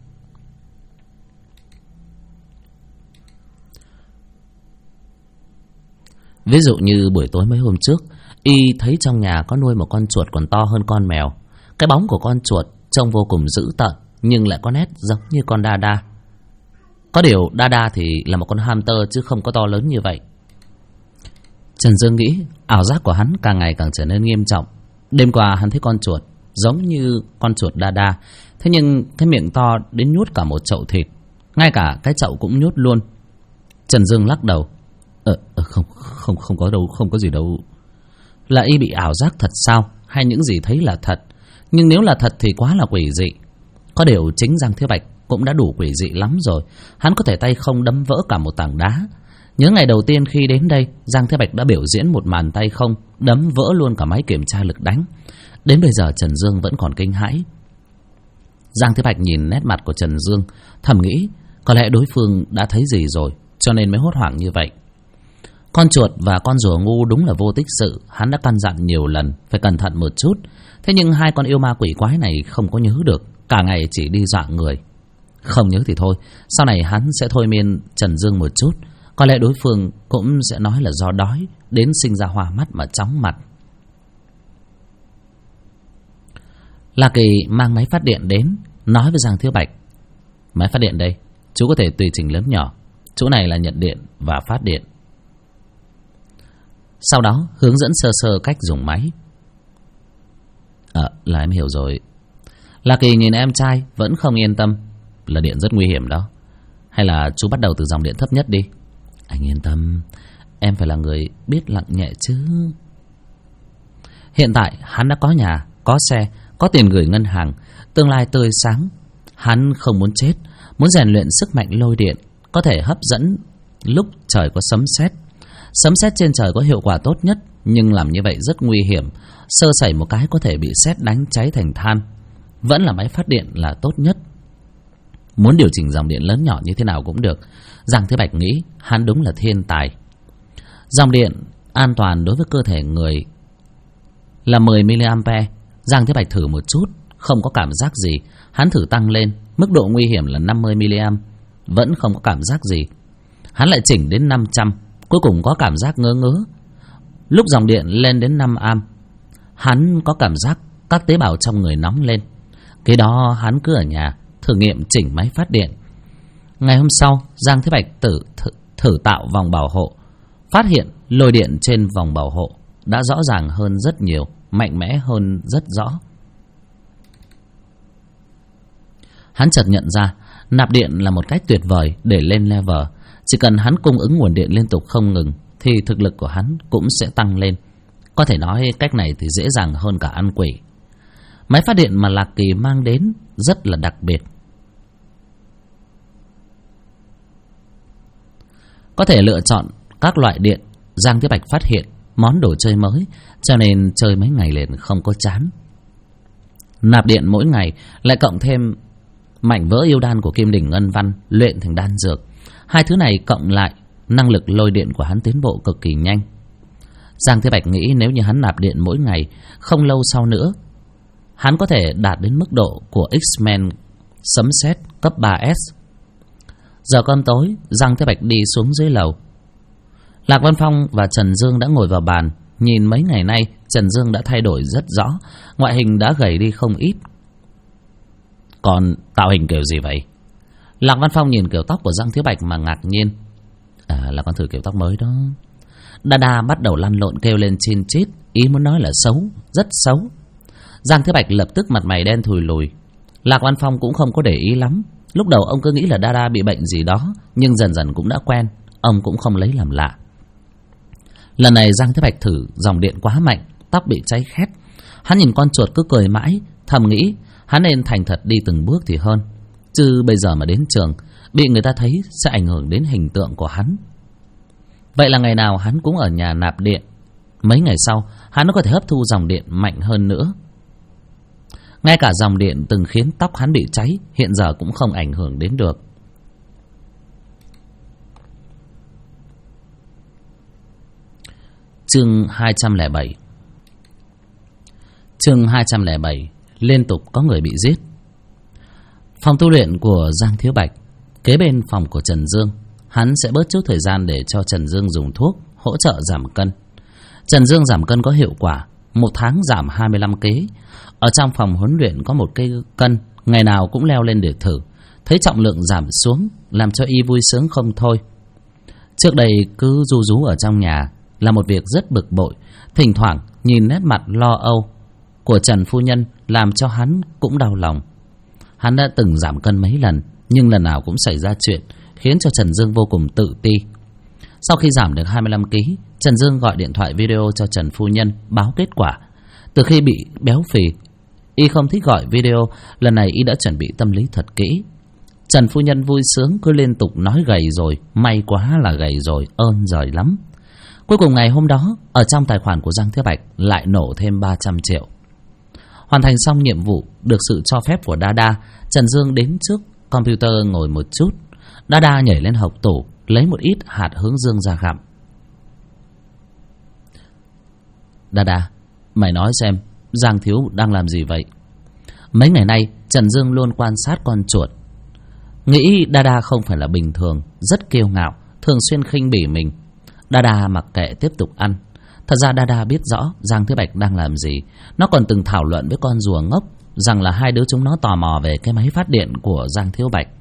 Ví dụ như buổi tối mấy hôm trước, y thấy trong nhà có nuôi một con chuột còn to hơn con mèo. Cái bóng của con chuột trông vô cùng dữ tợn, nhưng lại có nét giống như con Đa. Có điều Đa thì là một con hamster chứ không có to lớn như vậy. Trần Dương nghĩ ảo giác của hắn càng ngày càng trở nên nghiêm trọng. Đêm qua hắn thấy con chuột giống như con chuột Đa, thế nhưng cái miệng to đến nhốt cả một chậu thịt, ngay cả cái chậu cũng nhốt luôn. Trần Dương lắc đầu. Không có đâu, không có gì đâu. Là y bị ảo giác thật sao, hay những gì thấy là thật? Nhưng nếu là thật thì quá là quỷ dị. Có điều chính Giang Thế Bạch cũng đã đủ quỷ dị lắm rồi. Hắn có thể tay không đấm vỡ cả một tảng đá. Nhớ ngày đầu tiên khi đến đây, Giang Thế Bạch đã biểu diễn một màn tay không đấm vỡ luôn cả máy kiểm tra lực đánh. Đến bây giờ Trần Dương vẫn còn kinh hãi. Giang Thế Bạch nhìn nét mặt của Trần Dương, thầm nghĩ có lẽ đối phương đã thấy gì rồi, cho nên mới hốt hoảng như vậy. Con chuột và con rùa ngu đúng là vô tích sự. Hắn đã căn dặn nhiều lần phải cẩn thận một chút. Thế nhưng hai con yêu ma quỷ quái này không có nhớ được, cả ngày chỉ đi dọa người. Không nhớ thì thôi, sau này hắn sẽ thôi miên Trần Dương một chút. Có lẽ đối phương cũng sẽ nói là do đói đến sinh ra hoa mắt mà chóng mặt. Lạc Kỳ mang máy phát điện đến, nói với Giang Thế Bạch: máy phát điện đây, chú có thể tùy chỉnh lớn nhỏ. Chỗ này là nhận điện và phát điện. Sau đó hướng dẫn sơ sơ cách dùng máy. Là em hiểu rồi. Lạc Kỳ nhìn em trai vẫn không yên tâm. Là điện rất nguy hiểm đó. Hay là chú bắt đầu từ dòng điện thấp nhất đi. Anh yên tâm, em phải là người biết lặng nhẹ chứ. Hiện tại hắn đã có nhà, có xe, có tiền gửi ngân hàng, tương lai tươi sáng. Hắn không muốn chết, muốn rèn luyện sức mạnh lôi điện, có thể hấp dẫn lúc trời có sấm sét. Sấm sét trên trời có hiệu quả tốt nhất, nhưng làm như vậy rất nguy hiểm. Sơ sẩy một cái có thể bị sét đánh cháy thành than. Vẫn là máy phát điện là tốt nhất. Muốn điều chỉnh dòng điện lớn nhỏ như thế nào cũng được. Giang Thế Bạch nghĩ hắn đúng là thiên tài. Dòng điện an toàn đối với cơ thể người là 10mA. Giang Thế Bạch thử một chút, không có cảm giác gì. Hắn thử tăng lên, mức độ nguy hiểm là 50mA, vẫn không có cảm giác gì. Hắn lại chỉnh đến 500, cuối cùng có cảm giác ngớ ngớ. Lúc dòng điện lên đến 5A, hắn có cảm giác các tế bào trong người nóng lên. Cái đó hắn cứ ở nhà thử nghiệm chỉnh máy phát điện. Ngày hôm sau, Giang Thế Bạch thử tạo vòng bảo hộ, phát hiện lôi điện trên vòng bảo hộ đã rõ ràng hơn rất nhiều, mạnh mẽ hơn rất rõ. Hắn chợt nhận ra nạp điện là một cách tuyệt vời để lên level. Chỉ cần hắn cung ứng nguồn điện liên tục không ngừng thì thực lực của hắn cũng sẽ tăng lên. Có thể nói cách này thì dễ dàng hơn cả ăn quỷ. Máy phát điện mà Lạc Kỳ mang đến rất là đặc biệt. Có thể lựa chọn các loại điện. Giang Thế Bạch phát hiện món đồ chơi mới, cho nên chơi mấy ngày liền không có chán. Nạp điện mỗi ngày, lại cộng thêm mảnh vỡ yêu đan của Kim Đỉnh Ngân Văn luyện thành đan dược. Hai thứ này cộng lại, năng lực lôi điện của hắn tiến bộ cực kỳ nhanh. Giang Thế Bạch nghĩ nếu như hắn nạp điện mỗi ngày, không lâu sau nữa hắn có thể đạt đến mức độ của X-Men sấm sét cấp 3S. Giờ cơm tối, Giang Thế Bạch đi xuống dưới lầu. Lạc Văn Phong và Trần Dương đã ngồi vào bàn. Nhìn mấy ngày nay Trần Dương đã thay đổi rất rõ, ngoại hình đã gầy đi không ít. Còn tạo hình kiểu gì vậy? Lạc Văn Phong nhìn kiểu tóc của Giang Thế Bạch mà ngạc nhiên. Là con thử kiểu tóc mới đó. Đa bắt đầu lăn lộn kêu lên chin chít, ý muốn nói là xấu, rất xấu. Giang Thế Bạch lập tức mặt mày đen thùi lùi. Lạc Văn Phong cũng không có để ý lắm. Lúc đầu ông cứ nghĩ là Đa bị bệnh gì đó, nhưng dần dần cũng đã quen, ông cũng không lấy làm lạ. Lần này Giang Thế Bạch thử dòng điện quá mạnh, tóc bị cháy khét. Hắn nhìn con chuột cứ cười mãi, thầm nghĩ hắn nên thành thật đi từng bước thì hơn. Chứ bây giờ mà đến trường bị người ta thấy sẽ ảnh hưởng đến hình tượng của hắn. Vậy là ngày nào hắn cũng ở nhà nạp điện. Mấy ngày sau hắn có thể hấp thu dòng điện mạnh hơn nữa. Ngay cả dòng điện từng khiến tóc hắn bị cháy hiện giờ cũng không ảnh hưởng đến được. Chương 207. Chương 207. Liên tục có người bị giết. Phòng tu luyện của Giang Thiếu Bạch kế bên phòng của Trần Dương. Hắn sẽ bớt chút thời gian để cho Trần Dương dùng thuốc hỗ trợ giảm cân. Trần Dương giảm cân có hiệu quả, 1 tháng giảm 25 kg. Ở trong phòng huấn luyện có một cây cân, ngày nào cũng leo lên để thử. Thấy trọng lượng giảm xuống làm cho y vui sướng không thôi. Trước đây cứ ru rú ở trong nhà là một việc rất bực bội. Thỉnh thoảng nhìn nét mặt lo âu của Trần phu nhân làm cho hắn cũng đau lòng. Hắn đã từng giảm cân mấy lần, nhưng lần nào cũng xảy ra chuyện khiến cho Trần Dương vô cùng tự ti. Sau khi giảm được 25 kg, Trần Dương gọi điện thoại video cho Trần phu nhân báo kết quả. Từ khi bị béo phì, y không thích gọi video. Lần này y đã chuẩn bị tâm lý thật kỹ. Trần phu nhân vui sướng cứ liên tục nói gầy rồi, may quá là gầy rồi, ơn giời lắm. Cuối cùng ngày hôm đó, ở trong tài khoản của Giang Thế Bạch lại nổ thêm 300 triệu. Hoàn thành xong nhiệm vụ được sự cho phép của Đa, Trần Dương đến trước computer ngồi một chút. Đa nhảy lên hộc tủ lấy một ít hạt hướng dương ra gặm. Đa, mày nói xem Giang thiếu đang làm gì vậy? Mấy ngày nay Trần Dương luôn quan sát con chuột, nghĩ Đa không phải là bình thường, rất kiêu ngạo, thường xuyên khinh bỉ mình. Đa mặc kệ tiếp tục ăn. Thật ra Đa biết rõ Giang Thế Bạch đang làm gì. Nó còn từng thảo luận với con rùa ngốc rằng là hai đứa chúng nó tò mò về cái máy phát điện của Giang Thiếu Bạch.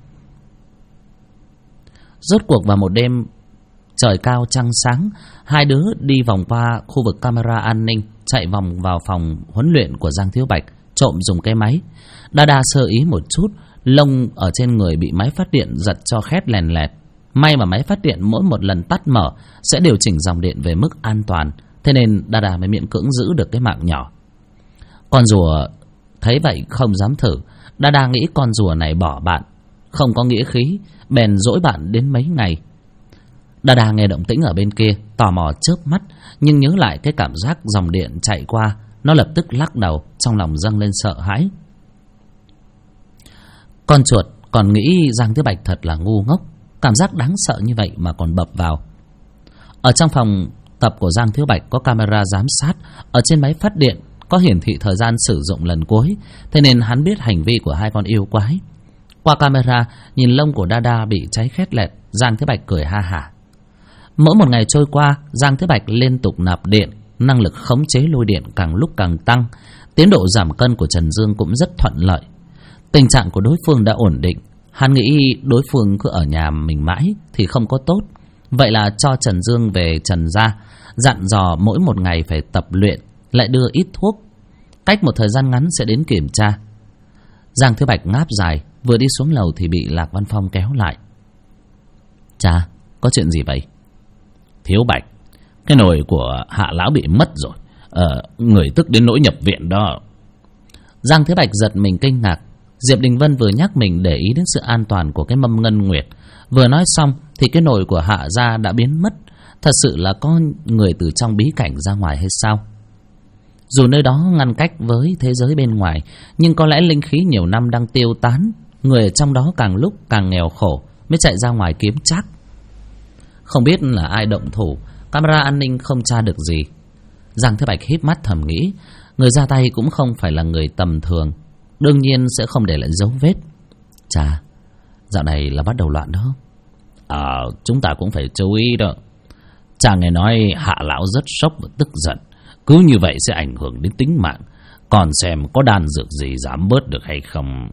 Rốt cuộc vào một đêm trời cao trăng sáng, hai đứa đi vòng qua khu vực camera an ninh, chạy vòng vào phòng huấn luyện của Giang Thiếu Bạch, trộm dùng cái máy. Đa sơ ý một chút, lông ở trên người bị máy phát điện giật cho khét lèn lẹt. May mà máy phát điện mỗi một lần tắt mở sẽ điều chỉnh dòng điện về mức an toàn, thế nên Đa mới miễn cưỡng giữ được cái mạng nhỏ. Con rùa thấy vậy không dám thử. Đa nghĩ con rùa này bỏ bạn, không có nghĩa khí, bèn dỗi bạn đến mấy ngày. Đa nghe động tĩnh ở bên kia, tò mò chớp mắt, nhưng nhớ lại cái cảm giác dòng điện chạy qua, nó lập tức lắc đầu, trong lòng dâng lên sợ hãi. Con chuột còn nghĩ Giang Thiếu Bạch thật là ngu ngốc, cảm giác đáng sợ như vậy mà còn bập vào. Ở trong phòng tập của Giang Thiếu Bạch có camera giám sát, ở trên máy phát điện có hiển thị thời gian sử dụng lần cuối, thế nên hắn biết hành vi của hai con yêu quái. Qua camera, nhìn lông của Đa bị cháy khét lẹt, Giang Thiếu Bạch cười ha hả. Mỗi một ngày trôi qua, Giang Thiếu Bạch liên tục nạp điện, năng lực khống chế lôi điện càng lúc càng tăng, tiến độ giảm cân của Trần Dương cũng rất thuận lợi. Tình trạng của đối phương đã ổn định, hắn nghĩ đối phương cứ ở nhà mình mãi thì không có tốt. Vậy là cho Trần Dương về Trần gia, dặn dò mỗi một ngày phải tập luyện, lại đưa ít thuốc, cách một thời gian ngắn sẽ đến kiểm tra. Giang Thiếu Bạch ngáp dài, vừa đi xuống lầu thì bị Lạc Văn Phong kéo lại. Cha, có chuyện gì vậy? Thiếu Bạch, cái nồi của Hạ lão bị mất rồi, người tức đến nỗi nhập viện đó. Giang Thiếu Bạch giật mình kinh ngạc. Diệp Đình Vân vừa nhắc mình để ý đến sự an toàn của cái mâm ngân nguyệt, vừa nói xong thì cái nồi của Hạ gia đã biến mất. Thật sự là có người từ trong bí cảnh ra ngoài hay sao? Dù nơi đó ngăn cách với thế giới bên ngoài, nhưng có lẽ linh khí nhiều năm đang tiêu tán, người ở trong đó càng lúc càng nghèo khổ mới chạy ra ngoài kiếm trác. Không biết là ai động thủ, camera an ninh không tra được gì. Giang Thế Bạch híp mắt thầm nghĩ, người ra tay cũng không phải là người tầm thường, đương nhiên sẽ không để lại dấu vết. Chà, dạo này là bắt đầu loạn đó. Chúng ta cũng phải chú ý đó. Cha nghe nói Hạ lão rất sốc và tức giận, cứ như vậy sẽ ảnh hưởng đến tính mạng. Còn xem có đan dược gì giảm bớt được hay không.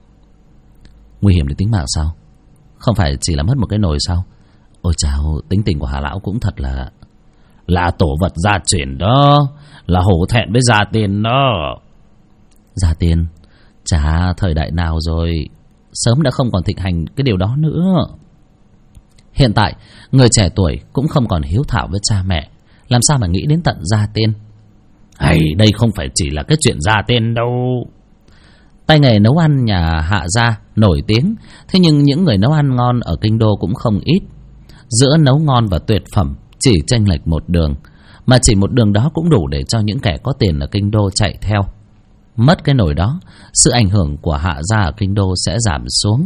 Nguy hiểm đến tính mạng sao? Không phải chỉ là mất một cái nồi sao? Ôi chào, tính tình của Hạ lão cũng thật là tổ vật gia truyền đó, là hổ thẹn với gia tiên đó. Gia tiên? Chà, thời đại nào rồi, sớm đã không còn thịnh hành cái điều đó nữa. Hiện tại, người trẻ tuổi cũng không còn hiếu thảo với cha mẹ, làm sao mà nghĩ đến tận gia tiên. Hay, đây không phải chỉ là cái chuyện gia tiên đâu. Tay nghề nấu ăn nhà Hạ gia nổi tiếng, thế nhưng những người nấu ăn ngon ở kinh đô cũng không ít. Giữa nấu ngon và tuyệt phẩm chỉ chênh lệch một đường, mà chỉ một đường đó cũng đủ để cho những kẻ có tiền ở kinh đô chạy theo. Mất cái nồi đó, sự ảnh hưởng của Hạ gia ở kinh đô sẽ giảm xuống.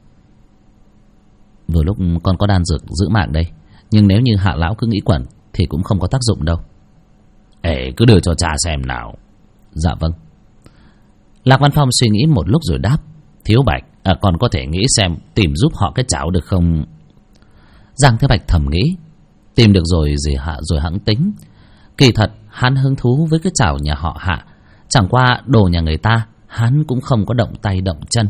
Vừa lúc con có đan dược giữ mạng đây, nhưng nếu như Hạ lão cứ nghĩ quẩn thì cũng không có tác dụng đâu. Cứ đưa cho cha xem nào. Dạ vâng. Lạc Văn Phong suy nghĩ một lúc rồi đáp, Thiếu Bạch, con có thể nghĩ xem tìm giúp họ cái chảo được không? Giang Thế Bạch thầm nghĩ, tìm được rồi gì Hạ rồi hẵng tính. Kỳ thật hắn hứng thú với cái chảo nhà họ Hạ, chẳng qua đồ nhà người ta hắn cũng không có động tay động chân.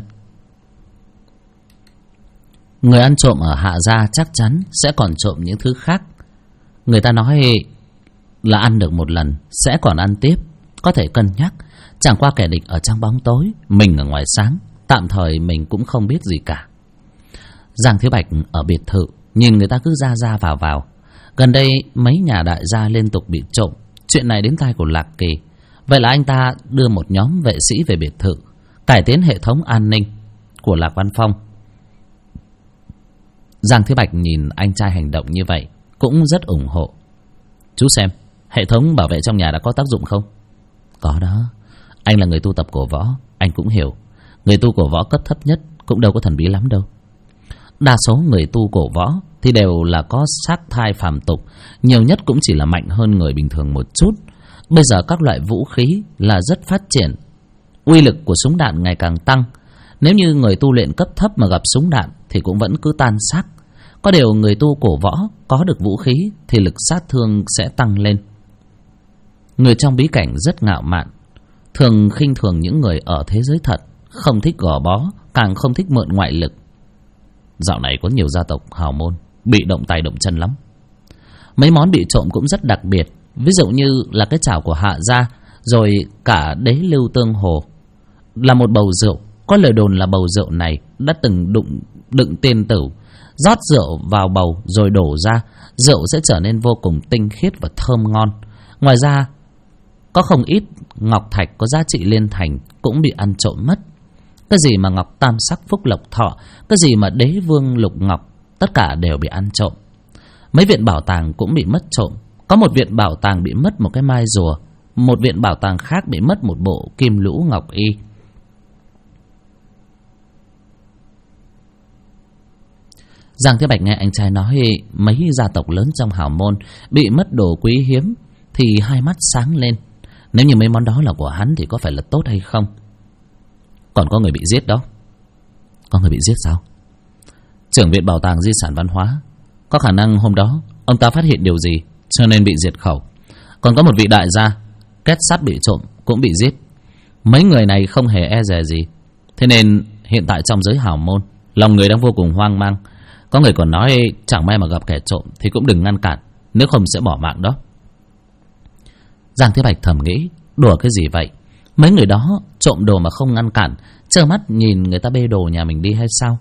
Người ăn trộm ở Hạ gia chắc chắn sẽ còn trộm những thứ khác. Người ta nói là ăn được một lần sẽ còn ăn tiếp, có thể cân nhắc. Chẳng qua kẻ địch ở trong bóng tối, mình ở ngoài sáng, tạm thời mình cũng không biết gì cả. Giang Thiếu Bạch ở biệt thự, nhìn người ta cứ ra vào. Gần đây mấy nhà đại gia liên tục bị trộm, chuyện này đến tai của Lạc Kỳ. Vậy là anh ta đưa một nhóm vệ sĩ về biệt thự, cải tiến hệ thống an ninh của Lạc Văn Phong. Giang Thiếu Bạch nhìn anh trai hành động như vậy cũng rất ủng hộ. Chú xem, hệ thống bảo vệ trong nhà đã có tác dụng không? Có đó. Anh là người tu tập cổ võ, anh cũng hiểu. Người tu cổ võ cấp thấp nhất cũng đâu có thần bí lắm đâu. Đa số người tu cổ võ thì đều là có xác thai phàm tục, nhiều nhất cũng chỉ là mạnh hơn người bình thường một chút. Bây giờ các loại vũ khí là rất phát triển, uy lực của súng đạn ngày càng tăng. Nếu như người tu luyện cấp thấp mà gặp súng đạn thì cũng vẫn cứ tan xác. Có điều người tu cổ võ có được vũ khí thì lực sát thương sẽ tăng lên. Người trong bí cảnh rất ngạo mạn, thường khinh thường những người ở thế giới thật, không thích gò bó, càng không thích mượn ngoại lực. Dạo này có nhiều gia tộc hào môn bị động tay động chân lắm. Mấy món bị trộm cũng rất đặc biệt, ví dụ như là cái chảo của Hạ gia, rồi cả đế lưu tương hồ, là một bầu rượu. Có lời đồn là bầu rượu này đã từng đựng tiên tử, rót rượu vào bầu rồi đổ ra, rượu sẽ trở nên vô cùng tinh khiết và thơm ngon. Ngoài ra có không ít ngọc thạch có giá trị liên thành cũng bị ăn trộm mất. Cái gì mà ngọc tam sắc phúc lộc thọ, cái gì mà đế vương lục ngọc, tất cả đều bị ăn trộm. Mấy viện bảo tàng cũng bị mất trộm. Có một viện bảo tàng bị mất một cái mai rùa, một viện bảo tàng khác bị mất một bộ kim lũ ngọc y. Giang Thiếu Bạch nghe anh trai nói mấy gia tộc lớn trong hào môn bị mất đồ quý hiếm thì hai mắt sáng lên. Nếu như mấy món đó là của hắn thì có phải là tốt hay không? Còn có người bị giết đó. Có người bị giết sao? Trưởng viện bảo tàng di sản văn hóa. Có khả năng hôm đó ông ta phát hiện điều gì cho nên bị diệt khẩu. Còn có một vị đại gia két sắt bị trộm cũng bị giết. Mấy người này không hề e dè gì. Thế nên hiện tại trong giới hào môn, lòng người đang vô cùng hoang mang. Có người còn nói chẳng may mà gặp kẻ trộm thì cũng đừng ngăn cản, nếu không sẽ bỏ mạng đó. Giang Thế Bạch thầm nghĩ, đùa cái gì vậy? Mấy người đó trộm đồ mà không ngăn cản, trơ mắt nhìn người ta bê đồ nhà mình đi hay sao?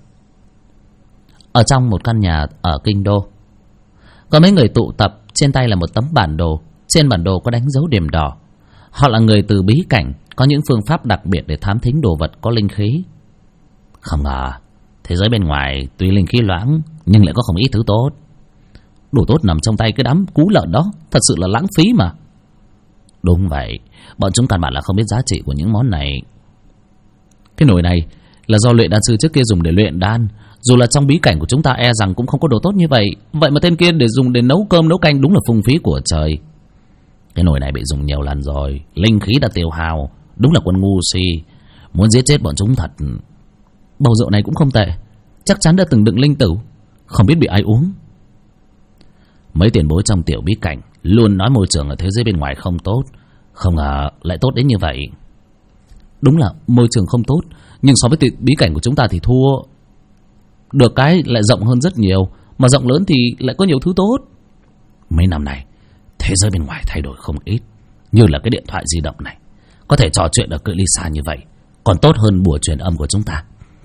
Ở trong một căn nhà ở kinh đô, có mấy người tụ tập, trên tay là một tấm bản đồ. Trên bản đồ có đánh dấu điểm đỏ. Họ là người từ bí cảnh, có những phương pháp đặc biệt để thám thính đồ vật có linh khí. Không ngờ thế giới bên ngoài tuy linh khí loãng nhưng lại có không ít thứ tốt. Đồ tốt nằm trong tay cái đám cú lợn đó, thật sự là lãng phí mà. Đúng vậy, bọn chúng căn bản là không biết giá trị của những món này. Cái nồi này là do luyện đan sư trước kia dùng để luyện đan. Dù là trong bí cảnh của chúng ta e rằng cũng không có đồ tốt như vậy. Vậy mà tên kia để dùng để nấu cơm nấu canh, đúng là phung phí của trời. Cái nồi này bị dùng nhiều lần rồi, linh khí đã tiêu hao, đúng là quân ngu si, muốn giết chết bọn chúng thật. Bầu rượu này cũng không tệ, chắc chắn đã từng đựng linh tử, không biết bị ai uống. Mấy tiền bối trong tiểu bí cảnh luôn nói môi trường ở thế giới bên ngoài không tốt, không ngờ lại tốt đến như vậy. Đúng là môi trường không tốt, nhưng so với bí cảnh của chúng ta thì thua. Được cái lại rộng hơn rất nhiều, mà rộng lớn thì lại có nhiều thứ tốt. Mấy năm này thế giới bên ngoài thay đổi không ít, như là cái điện thoại di động này, có thể trò chuyện ở cự ly xa như vậy, còn tốt hơn bùa truyền âm của chúng ta.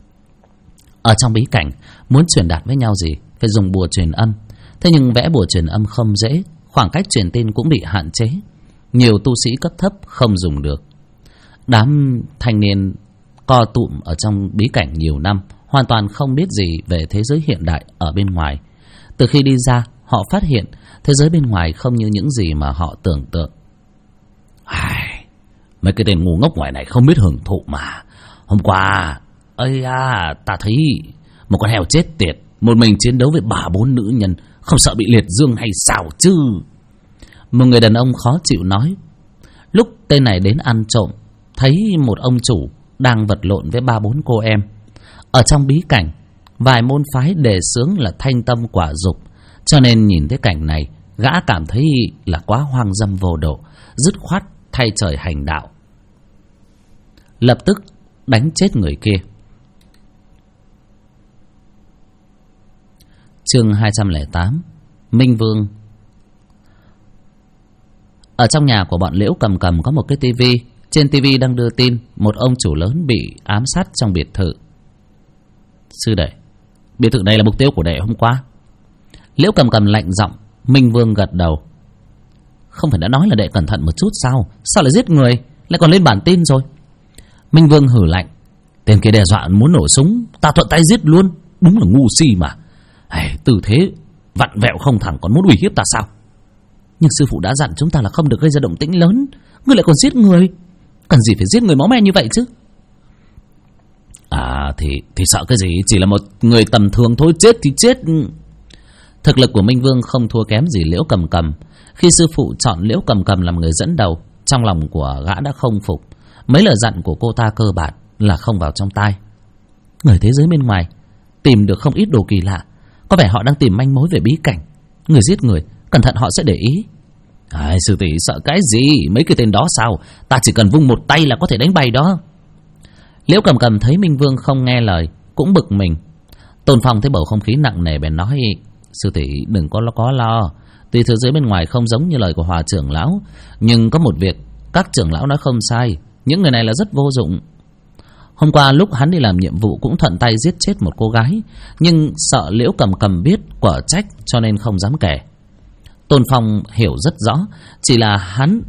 Ở trong bí cảnh, muốn truyền đạt với nhau gì phải dùng bùa truyền âm. Thế nhưng vẽ bùa truyền âm không dễ, khoảng cách truyền tin cũng bị hạn chế. Nhiều tu sĩ cấp thấp không dùng được. Đám thanh niên co tụm ở trong bí cảnh nhiều năm, hoàn toàn không biết gì về thế giới hiện đại ở bên ngoài. Từ khi đi ra, họ phát hiện thế giới bên ngoài không như những gì mà họ tưởng tượng. Mấy cái tên ngu ngốc ngoài này không biết hưởng thụ mà. Hôm qua, ta thấy một con heo chết tiệt, một mình chiến đấu với 3-4 nữ nhân, không sợ bị liệt dương hay sao chứ? Một người đàn ông khó chịu nói. Lúc tên này đến ăn trộm, thấy một ông chủ đang vật lộn với 3-4 cô em. Ở trong bí cảnh, vài môn phái đề xướng là thanh tâm quả dục, cho nên nhìn thấy cảnh này, gã cảm thấy là quá hoang dâm vô độ, dứt khoát thay trời hành đạo, lập tức đánh chết người kia. Chương 208. Minh Vương. Ở trong nhà của bọn Liễu Cầm Cầm có một cái tivi. Trên tivi đang đưa tin một ông chủ lớn bị ám sát trong biệt thự. Sư đệ, biệt thự này là mục tiêu của đệ hôm qua. Liễu Cầm Cầm lạnh giọng. Minh Vương gật đầu. Không phải đã nói là đệ cẩn thận một chút sao? Sao lại giết người, lại còn lên bản tin rồi? Minh Vương hử lạnh. Tên kia đe dọa muốn nổ súng, ta thuận tay giết luôn. Đúng là ngu si mà. Tư thế vặn vẹo không thẳng, còn muốn uy hiếp ta sao? Nhưng sư phụ đã dặn chúng ta là không được gây ra động tĩnh lớn, ngươi lại còn giết người. Cần gì phải giết người máu me như vậy chứ? Thì sợ cái gì? Chỉ là một người tầm thường thôi, chết thì chết. Thực lực của Minh Vương không thua kém gì Liễu Cầm Cầm. Khi sư phụ chọn Liễu Cầm Cầm làm người dẫn đầu, trong lòng của gã đã không phục. Mấy lời dặn của cô ta cơ bản là không vào trong tai. Người thế giới bên ngoài tìm được không ít đồ kỳ lạ, có vẻ họ đang tìm manh mối về bí cảnh. Người giết người, cẩn thận họ sẽ để ý. Sư tỷ sợ cái gì? Mấy cái tên đó sao? Ta chỉ cần vung một tay là có thể đánh bay đó. Liễu Cầm Cầm thấy Minh Vương không nghe lời, cũng bực mình. Tôn Phong thấy bầu không khí nặng nề bèn nói. Sư tỷ đừng có lo. Tuy thế giới bên ngoài không giống như lời của Hòa trưởng lão, nhưng có một việc các trưởng lão nói không sai, những người này là rất vô dụng. Hôm qua lúc hắn đi làm nhiệm vụ cũng thuận tay giết chết một cô gái, nhưng sợ Liễu Cầm Cầm biết quở trách cho nên không dám kể. Tôn Phong hiểu rất rõ, chỉ là hắn,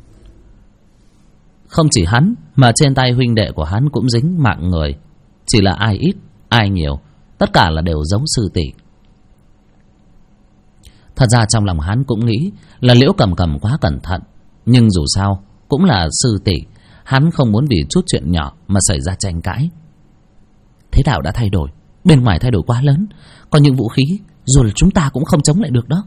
không chỉ hắn mà trên tay huynh đệ của hắn cũng dính mạng người. Chỉ là ai ít ai nhiều, tất cả là đều giống sư tỷ. Thật ra trong lòng hắn cũng nghĩ là Liễu Cầm Cầm quá cẩn thận, nhưng dù sao cũng là sư tỷ, hắn không muốn vì chút chuyện nhỏ mà xảy ra tranh cãi. Thế đạo đã thay đổi, bên ngoài thay đổi quá lớn, có những vũ khí dù là chúng ta cũng không chống lại được đó.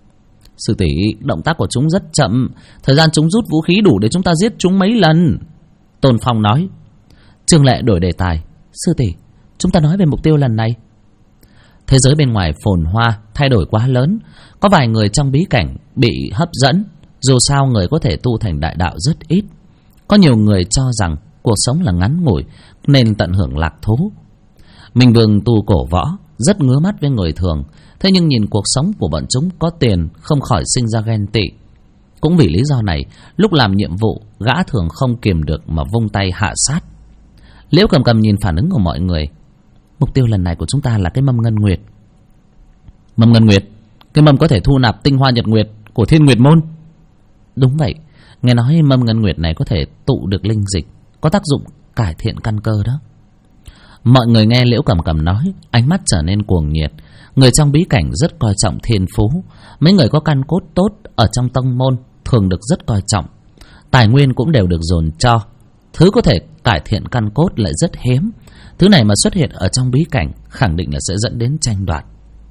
Sư tỷ, động tác của chúng rất chậm, thời gian chúng rút vũ khí đủ để chúng ta giết chúng mấy lần. Tôn Phong nói. Trương Lệ đổi đề tài. Sư tỷ, chúng ta nói về mục tiêu lần này. Thế giới bên ngoài phồn hoa, thay đổi quá lớn, có vài người trong bí cảnh bị hấp dẫn. Dù sao người có thể tu thành đại đạo rất ít. Có nhiều người cho rằng cuộc sống là ngắn ngủi nên tận hưởng lạc thú. Minh Vương tu cổ võ rất ngứa mắt với người thường, thế nhưng nhìn cuộc sống của bọn chúng có tiền không khỏi sinh ra ghen tị. Cũng vì lý do này, lúc làm nhiệm vụ, gã thường không kiềm được mà vung tay hạ sát. Liễu Cầm Cầm nhìn phản ứng của mọi người. Mục tiêu lần này của chúng ta là cái mâm ngân nguyệt. Mâm ngân nguyệt? Cái mâm có thể thu nạp tinh hoa nhật nguyệt của Thiên Nguyệt Môn? Đúng vậy, nghe nói mâm ngân nguyệt này có thể tụ được linh dịch, có tác dụng cải thiện căn cơ đó. Mọi người nghe Liễu Cầm Cầm nói, ánh mắt trở nên cuồng nhiệt. Người trong bí cảnh rất coi trọng thiên phú. Mấy người có căn cốt tốt ở trong tông môn thường được rất coi trọng. Tài nguyên cũng đều được dồn cho. Thứ có thể cải thiện căn cốt lại rất hiếm. Thứ này mà xuất hiện ở trong bí cảnh khẳng định là sẽ dẫn đến tranh đoạt.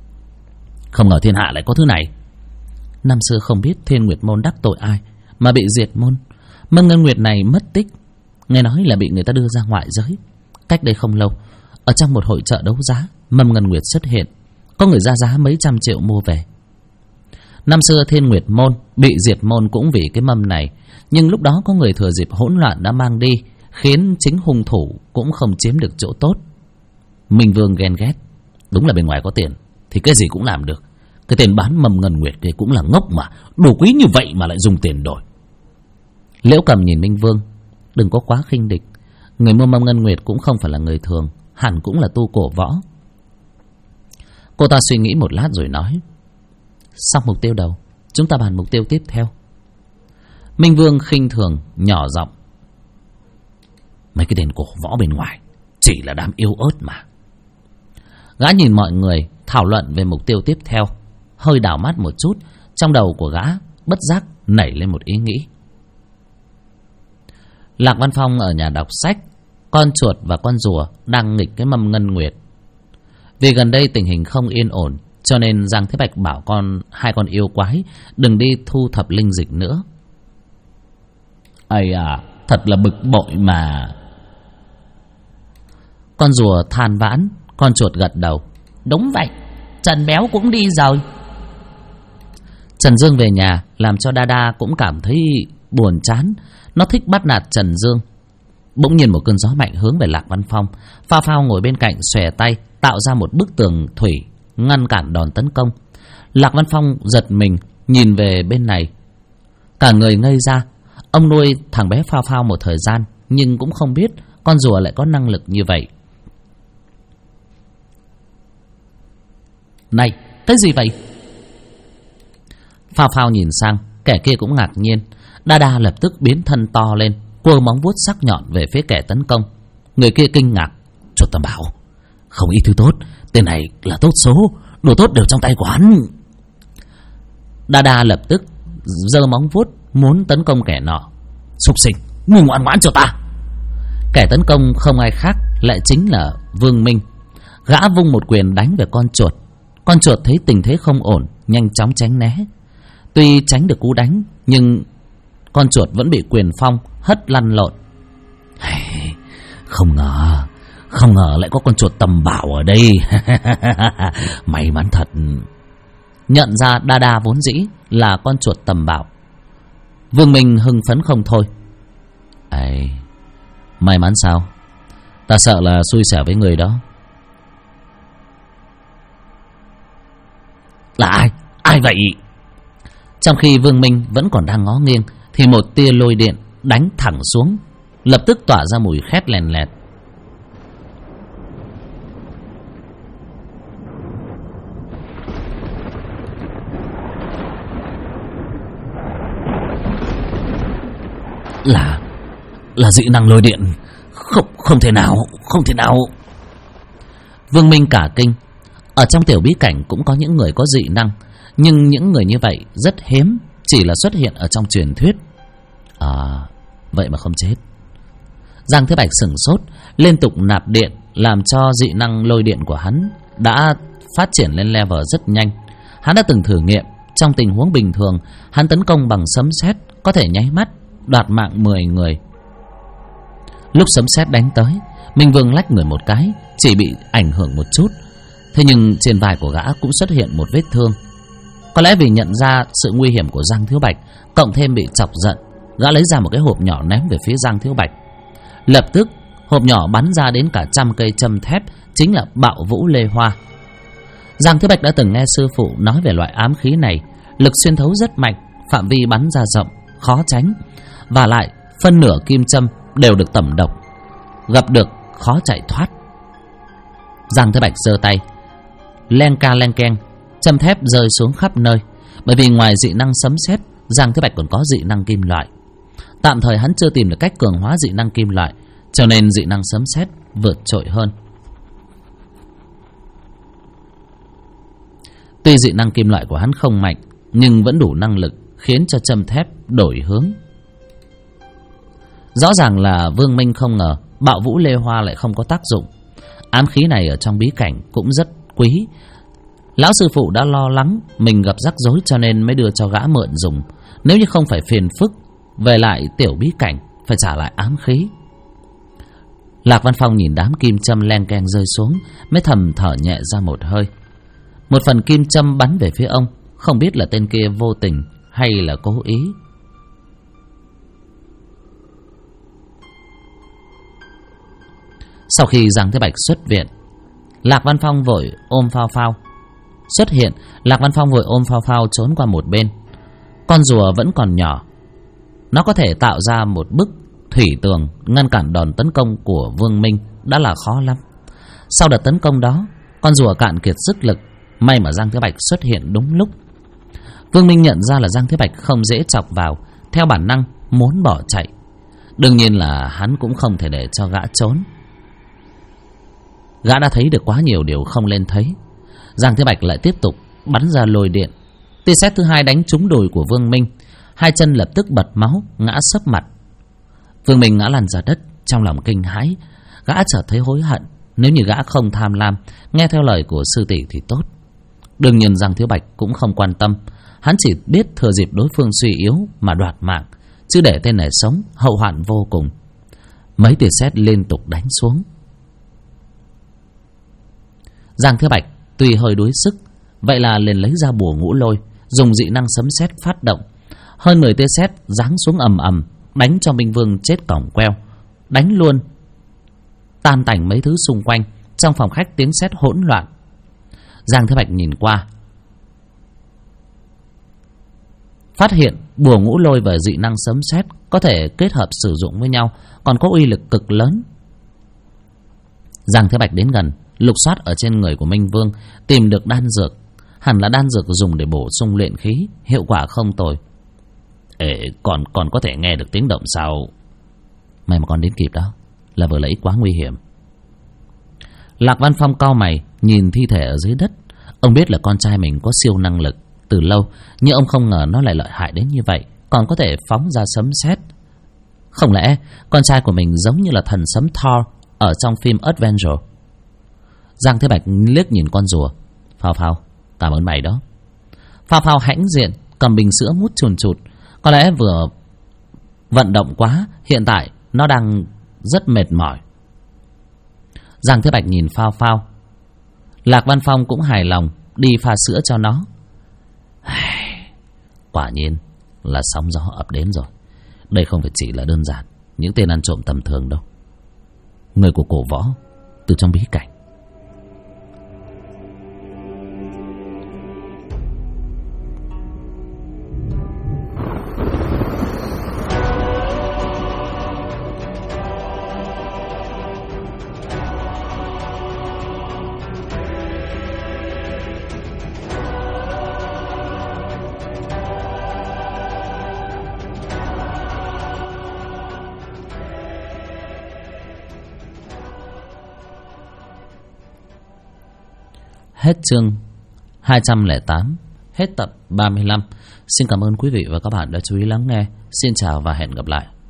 Không ngờ thiên hạ lại có thứ này. Năm xưa không biết Thiên Nguyệt Môn đắc tội ai mà bị diệt môn. Mâm ngân nguyệt này mất tích, nghe nói là bị người ta đưa ra ngoại giới. Cách đây không lâu, ở trong một hội chợ đấu giá, mâm ngân nguyệt xuất hiện. Có người ra giá mấy trăm triệu mua về. Năm xưa Thiên Nguyệt Môn bị diệt môn cũng vì cái mâm này, nhưng lúc đó có người thừa dịp hỗn loạn đã mang đi, khiến chính hung thủ cũng không chiếm được chỗ tốt. Minh Vương ghen ghét. Đúng là bên ngoài có tiền thì cái gì cũng làm được. Cái tên bán mâm ngân nguyệt kia cũng là ngốc mà, đồ quý như vậy mà lại dùng tiền đổi. Liễu Cầm nhìn Minh Vương. Đừng có quá khinh địch. Người mua mâm ngân nguyệt cũng không phải là người thường, hẳn cũng là tu cổ võ. Cô ta suy nghĩ một lát rồi nói. Xong mục tiêu đầu, chúng ta bàn mục tiêu tiếp theo. Minh Vương khinh thường nhỏ giọng. Mấy cái tên cổ võ bên ngoài chỉ là đám yếu ớt mà. Gã nhìn mọi người thảo luận về mục tiêu tiếp theo, hơi đảo mắt một chút. Trong đầu của gã bất giác nảy lên một ý nghĩ. Lạc Văn Phong ở nhà đọc sách, con chuột và con rùa đang nghịch cái mâm ngân nguyệt. Vì gần đây tình hình không yên ổn, cho nên Giang Thế Bạch bảo hai con yêu quái đừng đi thu thập linh dịch nữa. Ây à, thật là bực bội mà. Con rùa than vãn, con chuột gật đầu. Đúng vậy, Trần Béo cũng đi rồi. Trần Dương về nhà làm cho Đa cũng cảm thấy buồn chán. Nó thích bắt nạt Trần Dương. Bỗng nhiên một cơn gió mạnh hướng về Lạc Văn Phong. Phao Phao ngồi bên cạnh xòe tay tạo ra một bức tường thủy ngăn cản đòn tấn công. Lạc Văn Phong giật mình nhìn về bên này, cả người ngây ra. Ông nuôi thằng bé Phao Phao một thời gian, nhưng cũng không biết con rùa lại có năng lực như vậy. Này, cái gì vậy? Phao Phao nhìn sang, kẻ kia cũng ngạc nhiên. Đa lập tức biến thân to lên, quơ móng vuốt sắc nhọn về phía kẻ tấn công. Người kia kinh ngạc. Chuột Tam Bảo, không ít thứ tốt, tên này là tốt số, đồ tốt đều trong tay của hắn. Đa lập tức giơ móng vuốt muốn tấn công kẻ nọ. Súc sinh, ngươi ngoan ngoãn cho ta. Kẻ tấn công không ai khác lại chính là Vương Minh. Gã vung một quyền đánh về con chuột. Con chuột thấy tình thế không ổn, nhanh chóng tránh né. Tuy tránh được cú đánh, nhưng con chuột vẫn bị quyền phong hất lăn lộn. Không ngờ lại có con chuột Tầm Bảo ở đây. May mắn thật. Nhận ra Đa vốn dĩ là con chuột Tầm Bảo, Vương Minh hưng phấn không thôi. May mắn sao? Ta sợ là xui xẻo với người đó. Là ai? Ai vậy? Trong khi Vương Minh vẫn còn đang ngó nghiêng thì một tia lôi điện đánh thẳng xuống, lập tức tỏa ra mùi khét lèn lẹt. Là dị năng lôi điện. Không thể nào. Vương Minh cả kinh. Ở trong tiểu bí cảnh cũng có những người có dị năng, Nhưng những người như vậy rất hiếm, chỉ là xuất hiện ở trong truyền thuyết. Vậy mà không chết. Giang Thế Bạch sửng sốt, liên tục nạp điện, làm cho dị năng lôi điện của hắn đã phát triển lên level rất nhanh. Hắn đã từng thử nghiệm, trong tình huống bình thường, hắn tấn công bằng sấm sét có thể nháy mắt đoạt mạng 10 người. Lúc sấm sét đánh tới, Minh Vương lách người một cái, chỉ bị ảnh hưởng một chút. Thế nhưng trên vai của gã cũng xuất hiện một vết thương. Có lẽ vì nhận ra sự nguy hiểm của Giang Thiếu Bạch, cộng thêm bị chọc giận, gã lấy ra một cái hộp nhỏ ném về phía Giang Thiếu Bạch. Lập tức hộp nhỏ bắn ra đến cả 100 cây châm thép, chính là Bạo Vũ Lê Hoa. Giang Thiếu Bạch đã từng nghe sư phụ nói về loại ám khí này, lực xuyên thấu rất mạnh, phạm vi bắn ra rộng, khó tránh, và lại phân nửa kim châm đều được tẩm độc, gặp được khó chạy thoát. Giang Thế Bạch giơ tay, len ca len keng, châm thép rơi xuống khắp nơi. Bởi vì ngoài dị năng sấm sét, Giang Thế Bạch còn có dị năng kim loại. Tạm thời hắn chưa tìm được cách cường hóa dị năng kim loại, cho nên dị năng sấm sét vượt trội hơn. Tuy dị năng kim loại của hắn không mạnh, nhưng vẫn đủ năng lực khiến cho châm thép đổi hướng. Rõ ràng là Vương Minh không ngờ Bạo Vũ Lê Hoa lại không có tác dụng. Ám khí này ở trong bí cảnh cũng rất quý. Lão sư phụ đã lo lắng mình gặp rắc rối, cho nên mới đưa cho gã mượn dùng. Nếu như không phải phiền phức về lại tiểu bí cảnh, phải trả lại ám khí. Lạc Văn Phong nhìn đám kim châm len keng rơi xuống, mới thầm thở nhẹ ra một hơi. Một phần kim châm bắn về phía ông, không biết là tên kia vô tình hay là cố ý. Sau khi Giang Thế Bạch xuất viện, Lạc Văn Phong vội ôm Phao Phao. Xuất hiện, Lạc Văn Phong vội ôm Phao Phao trốn qua một bên. Con rùa vẫn còn nhỏ, nó có thể tạo ra một bức thủy tường ngăn cản đòn tấn công của Vương Minh đã là khó lắm. Sau đợt tấn công đó, con rùa cạn kiệt sức lực, may mà Giang Thế Bạch xuất hiện đúng lúc. Vương Minh nhận ra là Giang Thế Bạch không dễ chọc vào, theo bản năng muốn bỏ chạy. Đương nhiên là hắn cũng không thể để cho gã trốn. Gã đã thấy được quá nhiều điều không nên thấy. Giang Thế Bạch lại tiếp tục bắn ra lôi điện. Tia sét thứ hai đánh trúng đùi của Vương Minh, hai chân lập tức bật máu, ngã sấp mặt. Vương Minh ngã lăn ra đất, trong lòng kinh hãi. Gã chợt thấy hối hận, nếu như gã không tham lam, nghe theo lời của sư tỷ thì tốt. Đương nhiên Giang Thiếu Bạch cũng không quan tâm, hắn chỉ biết thừa dịp đối phương suy yếu mà đoạt mạng, chứ để tên này sống hậu hoạn vô cùng. Mấy tia sét liên tục đánh xuống. Giang Thiếu Bạch tuy hơi đuối sức, vậy là liền lấy ra bùa ngũ lôi, dùng dị năng sấm sét phát động. Hơn 10 tia sét giáng xuống ầm ầm, đánh cho Minh Vương chết cỏng queo, đánh luôn tan tành mấy thứ xung quanh. Trong phòng khách tiếng sét hỗn loạn. Giang Thế Bạch nhìn qua, phát hiện bùa ngũ lôi và dị năng sấm sét có thể kết hợp sử dụng với nhau, còn có uy lực cực lớn. Giang Thế Bạch đến gần, lục soát ở trên người của Minh Vương, tìm được đan dược. Hẳn là đan dược dùng để bổ sung luyện khí, hiệu quả không tồi. Còn có thể nghe được tiếng động sao? May mà con đến kịp đó, là vừa lấy quá nguy hiểm. Lạc Văn Phong cau mày nhìn thi thể ở dưới đất. Ông biết là con trai mình có siêu năng lực từ lâu, nhưng ông không ngờ nó lại lợi hại đến như vậy, còn có thể phóng ra sấm sét. Không lẽ con trai của mình giống như là thần sấm Thor ở trong phim Avenger? Giang Thế Bạch liếc nhìn con rùa. Phao Phao, cảm ơn mày đó. Phao Phao hãnh diện cầm bình sữa mút chùn chụt. Có lẽ vừa vận động quá, hiện tại nó đang rất mệt mỏi. Giang Thế Bạch nhìn Phao Phao. Lạc Văn Phong cũng hài lòng, đi pha sữa cho nó. Quả nhiên là sóng gió ập đến rồi. Đây không phải chỉ là đơn giản những tên ăn trộm tầm thường đâu. Người của cổ võ từ trong bí cảnh. Hết chương 208. Hết tập 35. Xin cảm ơn quý vị và các bạn đã chú ý lắng nghe. Xin chào và hẹn gặp lại.